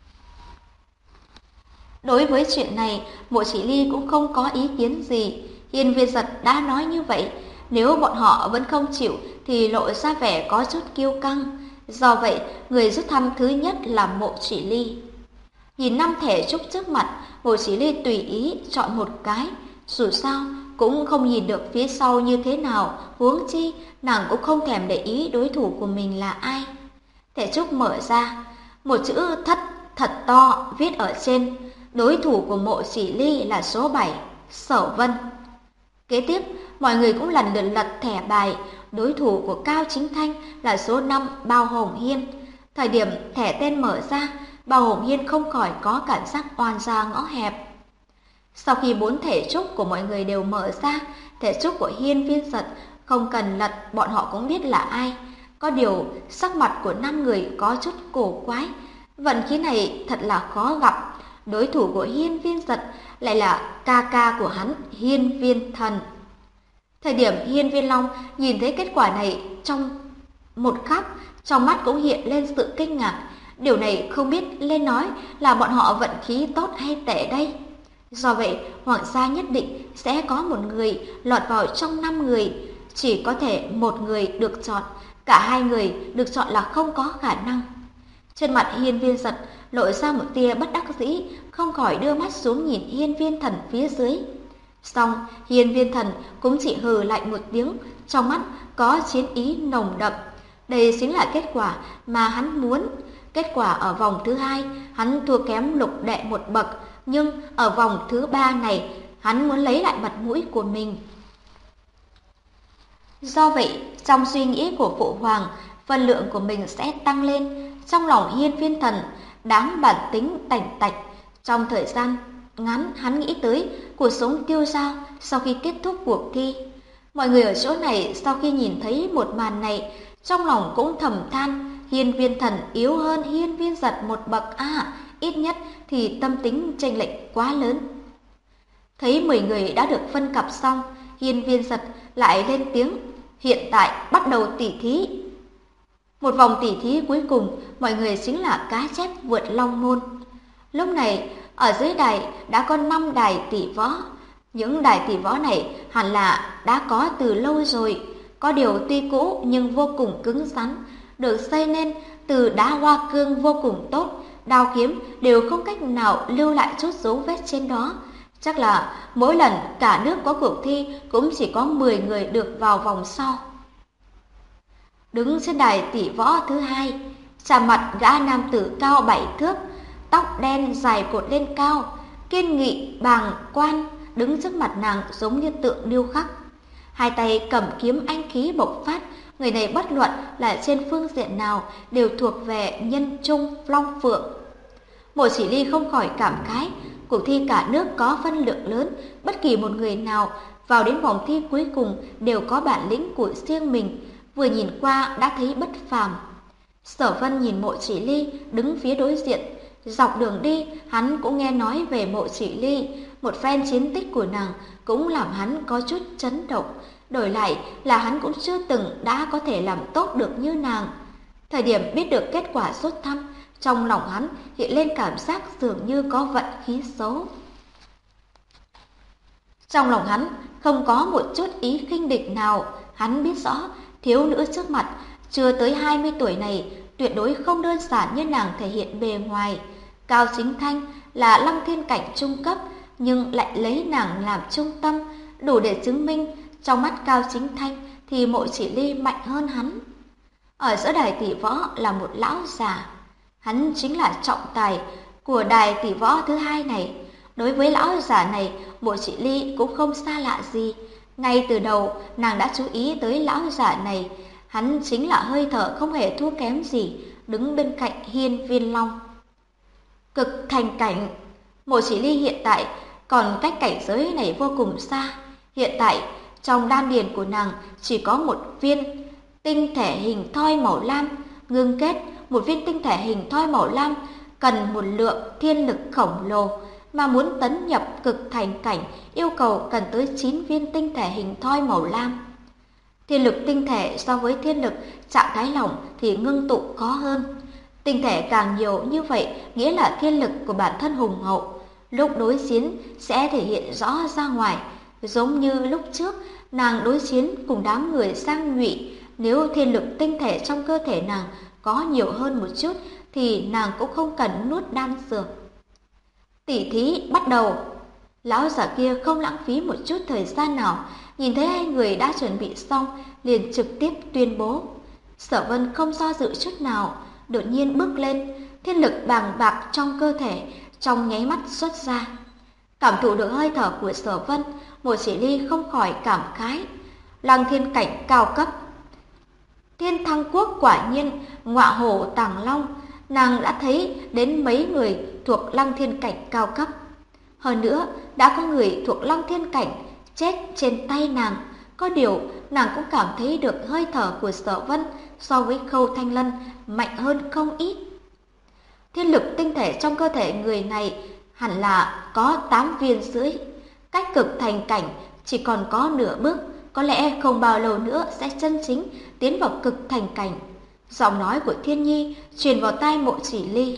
Đối với chuyện này, Mộ Chỉ Ly cũng không có ý kiến gì. Hiên Viên Giật đã nói như vậy, nếu bọn họ vẫn không chịu thì lộ ra vẻ có chút kiêu căng. Do vậy, người rút thăm thứ nhất là Mộ Chỉ Ly. Nhìn 5 thẻ trúc trước mặt, Mộ Chỉ Ly tùy ý chọn một cái. Dù sao, cũng không nhìn được phía sau như thế nào, huống chi nàng cũng không thèm để ý đối thủ của mình là ai. Thẻ trúc mở ra, một chữ thất thật to viết ở trên, đối thủ của Mộ Chỉ Ly là số 7, Sở Vân. Kế tiếp, mọi người cũng lần lượt lật thẻ bài, đối thủ của Cao Chính Thanh là số 5, Bao Hồng Hiên. Thời điểm thẻ tên mở ra, Bao Hồng Hiên không khỏi có cảm giác oan gia ngõ hẹp. Sau khi 4 thẻ trúc của mọi người đều mở ra, thẻ trúc của Hiên Viên Giật không cần lật bọn họ cũng biết là ai. Có điều sắc mặt của 5 người có chút cổ quái, vận khí này thật là khó gặp. Đối thủ của Hiên Viên Giật lại là ca ca của hắn, Hiên Viên Thần. Thời điểm Hiên Viên Long nhìn thấy kết quả này trong một khắc, trong mắt cũng hiện lên sự kinh ngạc. Điều này không biết lên nói là bọn họ vận khí tốt hay tệ đây. Do vậy, Hoàng gia nhất định sẽ có một người lọt vào trong 5 người. Chỉ có thể một người được chọn, cả 2 người được chọn là không có khả năng. Trên mặt Hiên Viên Giật lộ ra một tia bất đắc dĩ, không khỏi đưa mắt xuống nhìn Hiên Viên Thần phía dưới. Xong, Hiên Viên Thần cũng chỉ hừ lạnh một tiếng, trong mắt có chiến ý nồng đậm. Đây chính là kết quả mà hắn muốn. Kết quả ở vòng thứ 2, hắn thua kém Lục Đệ một bậc, nhưng ở vòng thứ 3 này, hắn muốn lấy lại mặt mũi của mình. Do vậy, trong suy nghĩ của Phụ Hoàng, phân lượng của mình sẽ tăng lên. Trong lòng Hiên Viên Thần, đáng bản tính tảnh tạch. Trong thời gian ngắn, hắn nghĩ tới cuộc sống tiêu dao sau khi kết thúc cuộc thi. Mọi người ở chỗ này sau khi nhìn thấy một màn này, trong lòng cũng thầm than, Hiên Viên Thần yếu hơn Hiên Viên Giật một bậc ít nhất thì tâm tính chênh lệch quá lớn. Thấy 10 người đã được phân cặp xong, Hiên Viên Giật lại lên tiếng, hiện tại bắt đầu tỉ thí. Một vòng tỉ thí cuối cùng, mọi người chính là cá chép vượt long môn. Lúc này, ở dưới đài đã có 5 đài tỷ võ. Những đài tỷ võ này hẳn là đã có từ lâu rồi, có điều tuy cũ nhưng vô cùng cứng rắn, được xây nên từ đá hoa cương vô cùng tốt, đao kiếm đều không cách nào lưu lại chút dấu vết trên đó. Chắc là mỗi lần cả nước có cuộc thi cũng chỉ có 10 người được vào vòng sau. Đứng trên đài tỷ võ thứ 2, chạm mặt gã nam tử cao 7 thước, tóc đen dài cột lên cao, kiên nghị bàng quan, đứng trước mặt nàng giống như tượng điêu khắc. Hai tay cầm kiếm anh khí bộc phát, người này bất luận là trên phương diện nào đều thuộc về nhân trung long phượng. Mộ Chỉ Ly không khỏi cảm khái, cuộc thi cả nước có phân lượng lớn, bất kỳ một người nào vào đến vòng thi cuối cùng đều có bản lĩnh của riêng mình, vừa nhìn qua đã thấy bất phàm. Sở Vân nhìn Mộ Chỉ Ly đứng phía đối diện, dọc đường đi hắn cũng nghe nói về Mộ Chỉ Ly, một phen chiến tích của nàng cũng làm hắn có chút chấn động, đổi lại là hắn cũng chưa từng đã có thể làm tốt được như nàng. Thời điểm biết được kết quả rút thăm, trong lòng hắn hiện lên cảm giác dường như có vận khí xấu. Trong lòng hắn không có một chút ý khinh địch nào, hắn biết rõ thiếu nữ trước mặt chưa tới 20 tuổi này tuyệt đối không đơn giản như nàng thể hiện bề ngoài. Cao Chính Thanh là Lăng Thiên cảnh trung cấp, nhưng lại lấy nàng làm trung tâm, đủ để chứng minh trong mắt Cao Chính Thanh thì Mộ Chỉ Ly mạnh hơn hắn. Ở giữa đài tỷ võ là một lão già, hắn chính là trọng tài của đài tỷ võ thứ 2 này. Đối với lão già này, Mộ Chỉ Ly cũng không xa lạ gì. Ngay từ đầu, nàng đã chú ý tới lão già này, hắn chính là hơi thở không hề thua kém gì, đứng bên cạnh Hiên Viên Long. Cực thành cảnh, Mộ Chỉ Ly hiện tại còn cách cảnh giới này vô cùng xa. Hiện tại, trong đan điền của nàng chỉ có một viên tinh thể hình thoi màu lam ngưng kết. Một viên tinh thể hình thoi màu lam cần một lượng thiên lực khổng lồ, mà muốn tấn nhập cực thành cảnh yêu cầu cần tới 9 viên tinh thể hình thoi màu lam. Thiên lực tinh thể so với thiên lực trạng thái lỏng thì ngưng tụ khó hơn. Tinh thể càng nhiều như vậy nghĩa là thiên lực của bản thân hùng hậu, lúc đối chiến sẽ thể hiện rõ ra ngoài. Giống như lúc trước nàng đối chiến cùng đám người Sang Nhụy, nếu thiên lực tinh thể trong cơ thể nàng có nhiều hơn một chút thì nàng cũng không cần nuốt đan dược. Tỉ thí bắt đầu. Lão già kia không lãng phí một chút thời gian nào, nhìn thấy hai người đã chuẩn bị xong, liền trực tiếp tuyên bố. Sở Vân không do dự chút nào, đột nhiên bước lên, thiên lực bàng bạc trong cơ thể trong nháy mắt xuất ra. Cảm thụ được hơi thở của Sở Vân, Mộ Chỉ Ly không khỏi cảm khái. Lăng thiên cảnh cao cấp. Thiên Thăng Quốc quả nhiên ngọa hổ tàng long, nàng đã thấy đến mấy người thuộc Lăng thiên cảnh cao cấp. Hơn nữa, đã có người thuộc Lăng thiên cảnh chết trên tay nàng. Có điều, nàng cũng cảm thấy được hơi thở của Sở Vân so với Khâu Thanh Lân mạnh hơn không ít. Thiên lực tinh thể trong cơ thể người này hẳn là có 8 viên rưỡi. Cách cực thành cảnh chỉ còn có nửa bước, có lẽ không bao lâu nữa sẽ chân chính tiến vào cực thành cảnh. Giọng nói của Thiên Nhi truyền vào tai Mộ Chỉ Ly.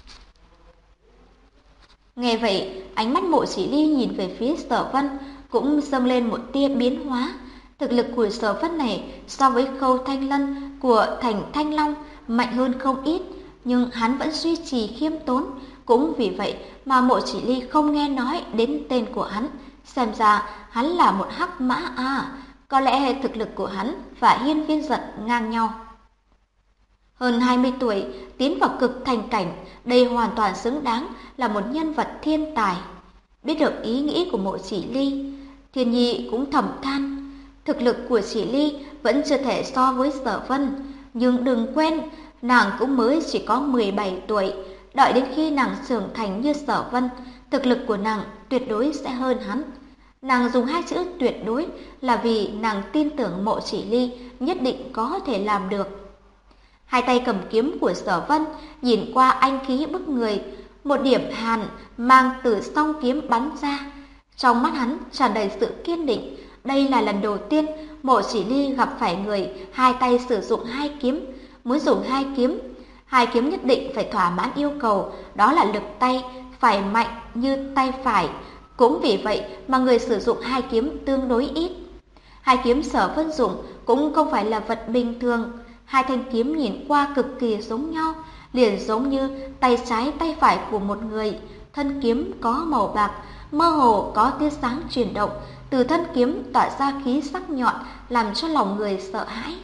Nghe vậy, ánh mắt Mộ Chỉ Ly nhìn về phía Sở Vân cũng dâng lên một tia biến hóa. Thực lực của Sở Vân này so với Khâu Thanh Lân của thành Thanh Long mạnh hơn không ít, nhưng hắn vẫn duy trì khiêm tốn. Cũng vì vậy mà Mộ Chỉ Ly không nghe nói đến tên của hắn. Xem ra hắn là một hắc mã à, có lẽ thực lực của hắn và Hiên Viên Giật ngang nhau. Hơn 20 tuổi, tiến vào cực thành cảnh, đây hoàn toàn xứng đáng là một nhân vật thiên tài. Biết được ý nghĩ của Mộ Chỉ Ly, Thiên Nhi cũng thầm than. Thực lực của Chỉ Ly vẫn chưa thể so với Sở Vân, nhưng đừng quên, nàng cũng mới chỉ có 17 tuổi. Đợi đến khi nàng trưởng thành như Sở Vân, thực lực của nàng tuyệt đối sẽ hơn hắn. Nàng dùng hai chữ tuyệt đối là vì nàng tin tưởng Mộ Chỉ Ly nhất định có thể làm được. Hai tay cầm kiếm của Sở Vân nhìn qua anh khí bức người, một điểm hàn mang từ song kiếm bắn ra. Trong mắt hắn tràn đầy sự kiên định. Đây là lần đầu tiên Mộ Chỉ Ly gặp phải người hai tay sử dụng hai kiếm. Muốn dùng hai kiếm nhất định phải thỏa mãn yêu cầu, đó là lực tay phải mạnh như tay phải. Cũng vì vậy mà người sử dụng hai kiếm tương đối ít. Hai kiếm Sở Vân dùng cũng không phải là vật bình thường. Hai thanh kiếm nhìn qua cực kỳ giống nhau, liền giống như tay trái tay phải của một người. Thân kiếm có màu bạc, mơ hồ có tia sáng chuyển động, từ thân kiếm tỏa ra khí sắc nhọn, làm cho lòng người sợ hãi.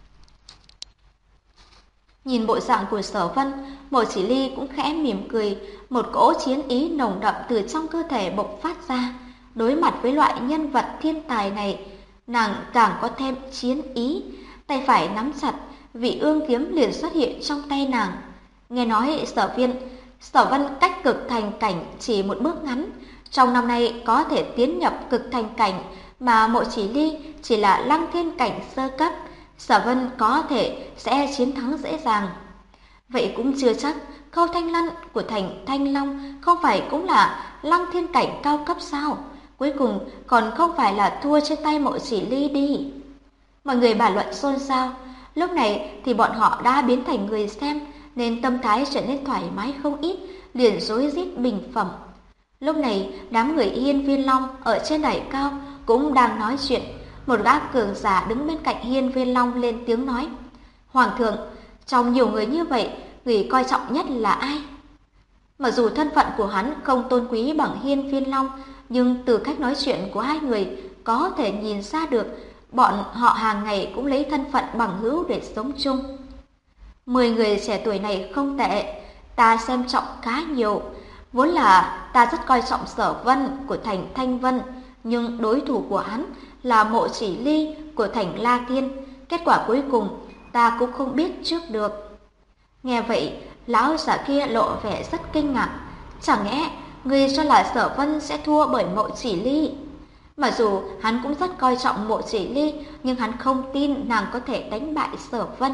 Nhìn bộ dạng của Sở Vân, Mộ Chỉ Ly cũng khẽ mỉm cười, một cỗ chiến ý nồng đậm từ trong cơ thể bộc phát ra. Đối mặt với loại nhân vật thiên tài này, nàng càng có thêm chiến ý. Tay phải nắm chặt, vị ương kiếm liền xuất hiện trong tay nàng. Nghe nói Sở Vân cách cực thành cảnh chỉ một bước ngắn, trong năm nay có thể tiến nhập cực thành cảnh, mà Mộ Chỉ Ly chỉ là lăng thiên cảnh sơ cấp, Sở Vân có thể sẽ chiến thắng dễ dàng. Vậy cũng chưa chắc, Khâu Thanh Lân của thành Thanh Long không phải cũng là lăng thiên cảnh cao cấp sao? Cuối cùng còn không phải là thua trên tay Mộ Chỉ Ly đi. Mọi người bàn luận xôn xao. Lúc này thì bọn họ đã biến thành người xem, nên tâm thái trở nên thoải mái không ít, liền rối rít bình phẩm. Lúc này, đám người Hiên Viên Long ở trên đài cao cũng đang nói chuyện. Một gã cường giả đứng bên cạnh Hiên Viên Long lên tiếng nói: Hoàng thượng, trong nhiều người như vậy, người coi trọng nhất là ai? Mặc dù thân phận của hắn không tôn quý bằng Hiên Viên Long, nhưng từ cách nói chuyện của hai người có thể nhìn ra được bọn họ hàng ngày cũng lấy thân phận bằng hữu để sống chung. 10 người trẻ tuổi này không tệ, ta xem trọng khá nhiều. Vốn là ta rất coi trọng Sở Vân của thành Thanh Vân, nhưng đối thủ của hắn là Mộ Chỉ Ly của thành La Thiên. Kết quả cuối cùng ta cũng không biết trước được. Nghe vậy, lão giả kia lộ vẻ rất kinh ngạc. Chẳng lẽ người cho là Sở Vân sẽ thua bởi Mộ Chỉ Ly? Mặc dù hắn cũng rất coi trọng Mộ Chỉ Ly, nhưng hắn không tin nàng có thể đánh bại Sở Vân.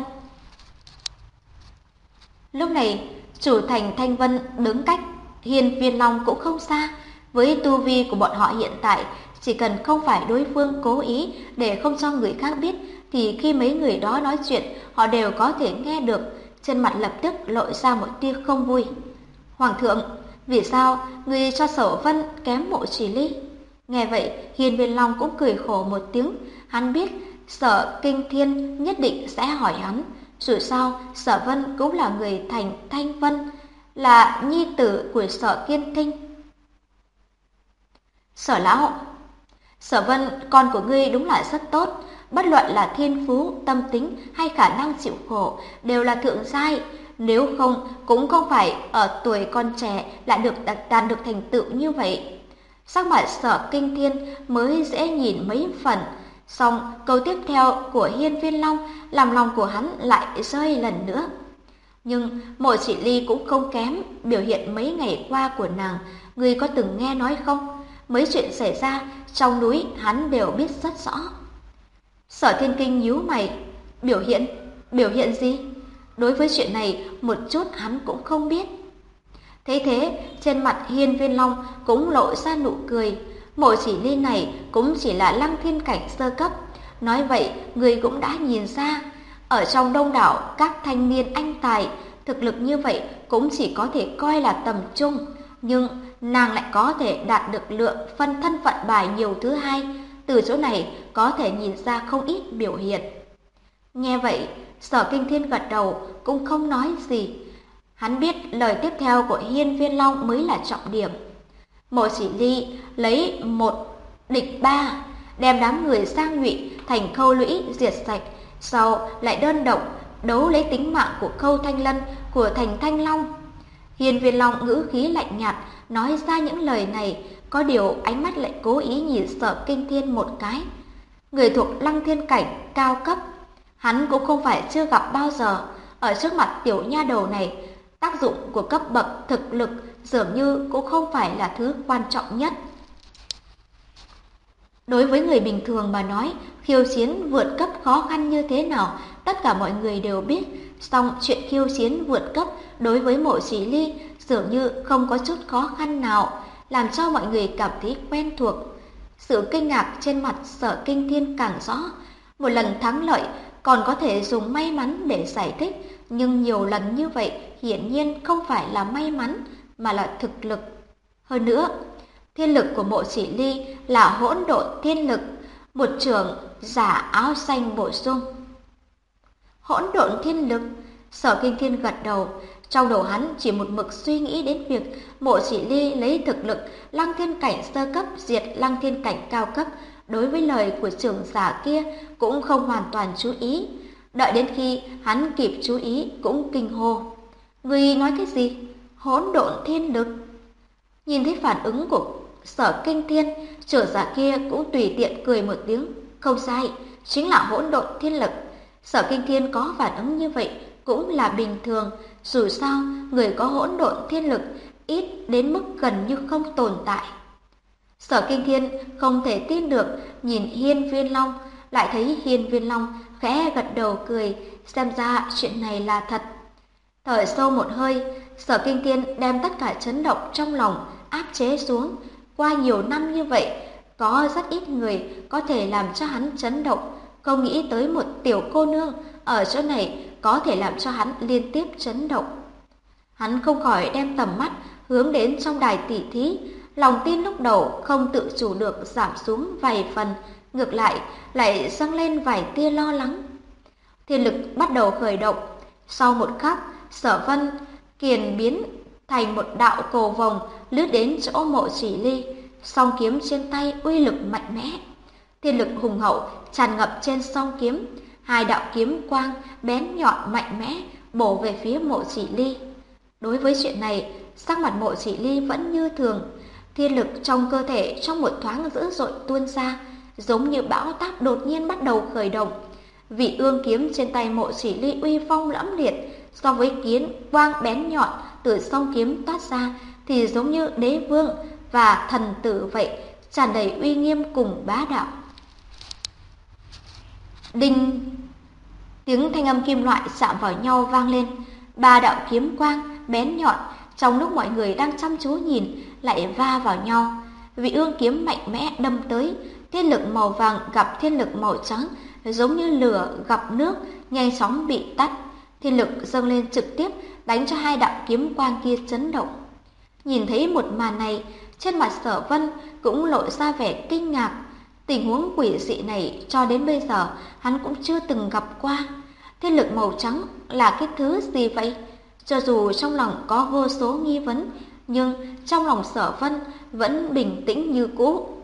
Lúc này, chủ thành Thanh Vân đứng cách Hiên Viên Long cũng không xa. Với tu vi của bọn họ hiện tại, chỉ cần không phải đối phương cố ý để không cho người khác biết, thì khi mấy người đó nói chuyện, họ đều có thể nghe được. Trên mặt lập tức lộ ra một tia không vui. Hoàng thượng, vì sao người cho Sở Vân kém Mộ Chỉ Ly? Nghe vậy, Hiên Viên Long cũng cười khổ một tiếng. Hắn biết Sở Kinh Thiên nhất định sẽ hỏi hắn. Dù sao, Sở Vân cũng là người thành Thanh Vân, là nhi tử của Sở Kiên Thinh. Sở lão, Sở Vân, con của ngươi đúng là rất tốt, bất luận là thiên phú, tâm tính hay khả năng chịu khổ đều là thượng giai, nếu không cũng không phải ở tuổi con trẻ lại đạt được thành tựu như vậy. Sắc mặt Sở Kinh Thiên mới dễ nhìn mấy phần, song câu tiếp theo của Hiên Viên Long làm lòng của hắn lại rơi lần nữa. Nhưng Mộ Chỉ Ly cũng không kém, biểu hiện mấy ngày qua của nàng, ngươi có từng nghe nói không? Mấy chuyện xảy ra trong núi hắn đều biết rất rõ. Sở Thiên Kinh nhíu mày, biểu hiện gì? Đối với chuyện này một chút hắn cũng không biết. Thế thế, trên mặt Hiên Viên Long cũng lộ ra nụ cười. Mộ Chỉ Ly này cũng chỉ là Lăng Thiên cảnh sơ cấp. Nói vậy, người cũng đã nhìn ra. Ở trong đông đảo các thanh niên anh tài, thực lực như vậy cũng chỉ có thể coi là tầm trung. Nhưng nàng lại có thể đạt được lượng phân thân phận bài nhiều thứ hai. Từ chỗ này có thể nhìn ra không ít biểu hiện. Nghe vậy, Sở Kinh Thiên gật đầu cũng không nói gì. Hắn biết lời tiếp theo của Hiên Viên Long mới là trọng điểm. Mộ Chỉ Ly lấy 1 địch 3, đem đám người sang Ngụy thành Khâu Lũy diệt sạch, sau lại đơn độc đấu lấy tính mạng của Khâu Thanh Lân của thành Thanh Long. Hiên Viên Long ngữ khí lạnh nhạt nói ra những lời này, có điều ánh mắt lại cố ý nhìn Sở Kinh Thiên một cái. Người thuộc Lăng Thiên cảnh cao cấp, hắn cũng không phải chưa gặp bao giờ. Ở trước mặt tiểu nha đầu này, tác dụng của cấp bậc thực lực dường như cũng không phải là thứ quan trọng nhất. Đối với người bình thường mà nói, khiêu chiến vượt cấp khó khăn như thế nào, tất cả mọi người đều biết. Song chuyện khiêu chiến vượt cấp đối với Mộ Chỉ Ly dường như không có chút khó khăn nào, làm cho mọi người cảm thấy quen thuộc. Sự kinh ngạc trên mặt Sở Kinh Thiên càng rõ. Một lần thắng lợi còn có thể dùng may mắn để giải thích, nhưng nhiều lần như vậy hiển nhiên không phải là may mắn mà là thực lực. Hơn nữa, thiên lực của Mộ Chỉ Ly là hỗn độn thiên lực, một trưởng giả áo xanh bổ sung. Hỗn độn thiên lực, Sở Kinh Thiên gật đầu, trong đầu hắn chỉ một mực suy nghĩ đến việc Mộ Chỉ Ly lấy thực lực Lăng Thiên cảnh sơ cấp diệt Lăng Thiên cảnh cao cấp. Đối với lời của trưởng giả kia cũng không hoàn toàn chú ý. Đợi đến khi hắn kịp chú ý cũng kinh hô. Người nói cái gì? Hỗn độn thiên lực. Nhìn thấy phản ứng của Sở Kinh Thiên, trưởng giả kia cũng tùy tiện cười một tiếng. Không sai, chính là hỗn độn thiên lực. Sở Kinh Thiên có phản ứng như vậy cũng là bình thường. Dù sao, người có hỗn độn thiên lực ít đến mức gần như không tồn tại. Sở Kinh Thiên không thể tin được nhìn Hiên Viên Long, lại thấy Hiên Viên Long khẽ gật đầu cười, xem ra chuyện này là thật. Thở sâu một hơi, Sở Kinh Thiên đem tất cả chấn động trong lòng áp chế xuống. Qua nhiều năm như vậy, có rất ít người có thể làm cho hắn chấn động, không nghĩ tới một tiểu cô nương ở chỗ này có thể làm cho hắn liên tiếp chấn động. Hắn không khỏi đem tầm mắt hướng đến trong đài tỉ thí, lòng tin lúc đầu không tự chủ được giảm xuống vài phần, ngược lại dâng lên vài tia lo lắng. Thiên lực bắt đầu khởi động, sau một khắc, Sở Vân kiền biến thành một đạo cầu vồng lướt đến chỗ Mộ Chỉ Ly, song kiếm trên tay uy lực mạnh mẽ. Thiên lực hùng hậu tràn ngập trên song kiếm, hai đạo kiếm quang bén nhọn mạnh mẽ bổ về phía Mộ Chỉ Ly. Đối với chuyện này, sắc mặt Mộ Chỉ Ly vẫn như thường. Thiên lực trong cơ thể trong một thoáng dữ dội tuôn ra, giống như bão táp đột nhiên bắt đầu khởi động. Vị ương kiếm trên tay Mộ Chỉ Ly uy phong lẫm liệt, so với kiếm quang bén nhọn từ song kiếm toát ra thì giống như đế vương và thần tử vậy, tràn đầy uy nghiêm cùng bá đạo. Đinh! Tiếng thanh âm kim loại chạm vào nhau vang lên, ba đạo kiếm quang bén nhọn trong lúc mọi người đang chăm chú nhìn lại va vào nhau. Vị ương kiếm mạnh mẽ đâm tới, thiên lực màu vàng gặp thiên lực màu trắng, giống như lửa gặp nước, nhanh chóng bị tắt. Thiên lực dâng lên trực tiếp đánh cho hai đạo kiếm quang kia chấn động. Nhìn thấy một màn này, trên mặt Sở Vân cũng lộ ra vẻ kinh ngạc. Tình huống quỷ dị này cho đến bây giờ hắn cũng chưa từng gặp qua. Thiên lực màu trắng là cái thứ gì vậy? Cho dù trong lòng có vô số nghi vấn, nhưng trong lòng Sở Vân vẫn bình tĩnh như cũ.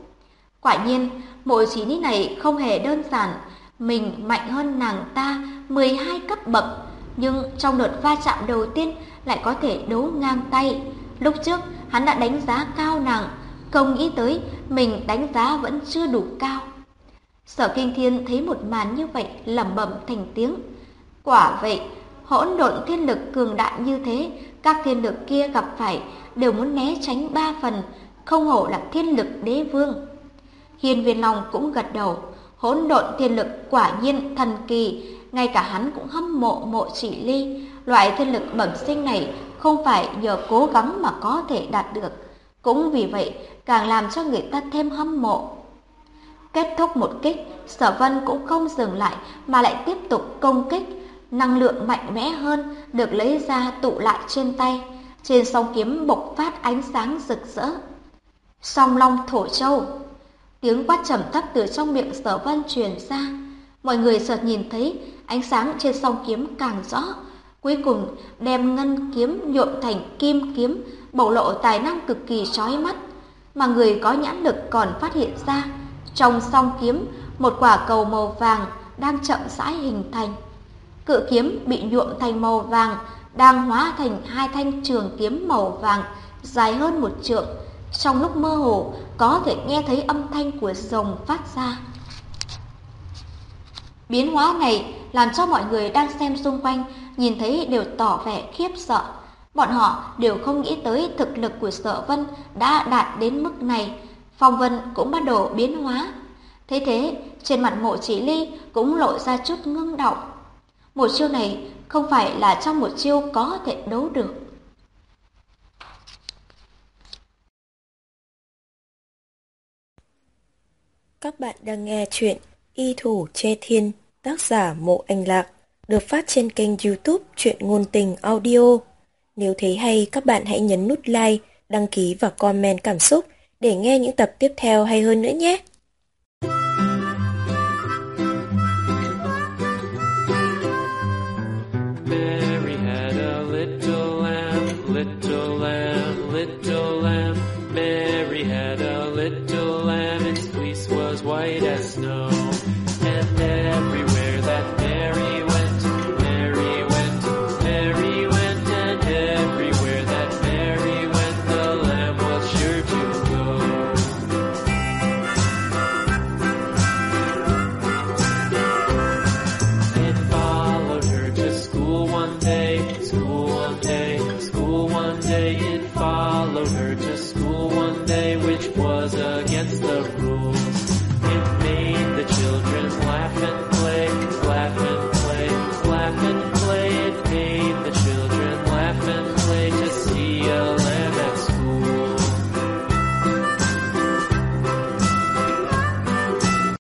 Quả nhiên, Mộ Chỉ Ly này không hề đơn giản, mình mạnh hơn nàng ta 12 cấp bậc, nhưng trong đợt va chạm đầu tiên lại có thể đấu ngang tay. Lúc trước hắn đã đánh giá cao nàng, không nghĩ tới mình đánh giá vẫn chưa đủ cao. Sở Kinh Thiên thấy một màn như vậy lẩm bẩm thành tiếng. Quả vậy, hỗn độn thiên lực cường đại như thế, các thiên lực kia gặp phải đều muốn né tránh 3 phần, không hổ là thiên lực đế vương. Hiên Viên Long cũng gật đầu, hỗn độn thiên lực quả nhiên thần kỳ, ngay cả hắn cũng hâm mộ Mộ Chỉ Ly. Loại thiên lực bẩm sinh này không phải nhờ cố gắng mà có thể đạt được, cũng vì vậy càng làm cho người ta thêm hâm mộ. Kết thúc một kích, Sở Vân cũng không dừng lại mà lại tiếp tục công kích. Năng lượng mạnh mẽ hơn được lấy ra tụ lại trên tay, trên song kiếm bộc phát ánh sáng rực rỡ. Song Long Thổ Châu. Tiếng quát trầm thấp từ trong miệng Sở Vân truyền ra. Mọi người chợt nhìn thấy ánh sáng trên song kiếm càng rõ, cuối cùng đem ngân kiếm nhuộm thành kim kiếm, bộc lộ tài năng cực kỳ chói mắt. Mà người có nhãn lực còn phát hiện ra, trong song kiếm một quả cầu màu vàng đang chậm rãi hình thành. Cự kiếm bị nhuộm thành màu vàng đang hóa thành 2 thanh trường kiếm màu vàng dài hơn 1 trượng. Trong lúc mơ hồ có thể nghe thấy âm thanh của rồng phát ra. Biến hóa này làm cho mọi người đang xem xung quanh nhìn thấy đều tỏ vẻ khiếp sợ. Bọn họ đều không nghĩ tới thực lực của Sở Vân đã đạt đến mức này. Phong vân cũng bắt đầu biến hóa. Thế thế, trên mặt Mộ Chỉ Ly cũng lộ ra chút ngưng động. Một chiêu này không phải là trong một chiêu có thể đấu được. Các bạn đang nghe chuyện Y Thủ Che Thiên, tác giả Mộ Anh Lạc, được phát trên kênh YouTube Truyện Ngôn Tình Audio. Nếu thấy hay, các bạn hãy nhấn nút like, đăng ký và comment cảm xúc để nghe những tập tiếp theo hay hơn nữa nhé. Mary had a little lamb, little lamb, little lamb. Mary had a little lamb, its fleece was white as snow. And everywhere that Mary went, Mary went, Mary went. And everywhere that Mary went, the lamb was sure to go. It followed her to school one day, school one day, school one day. It followed her to school one day.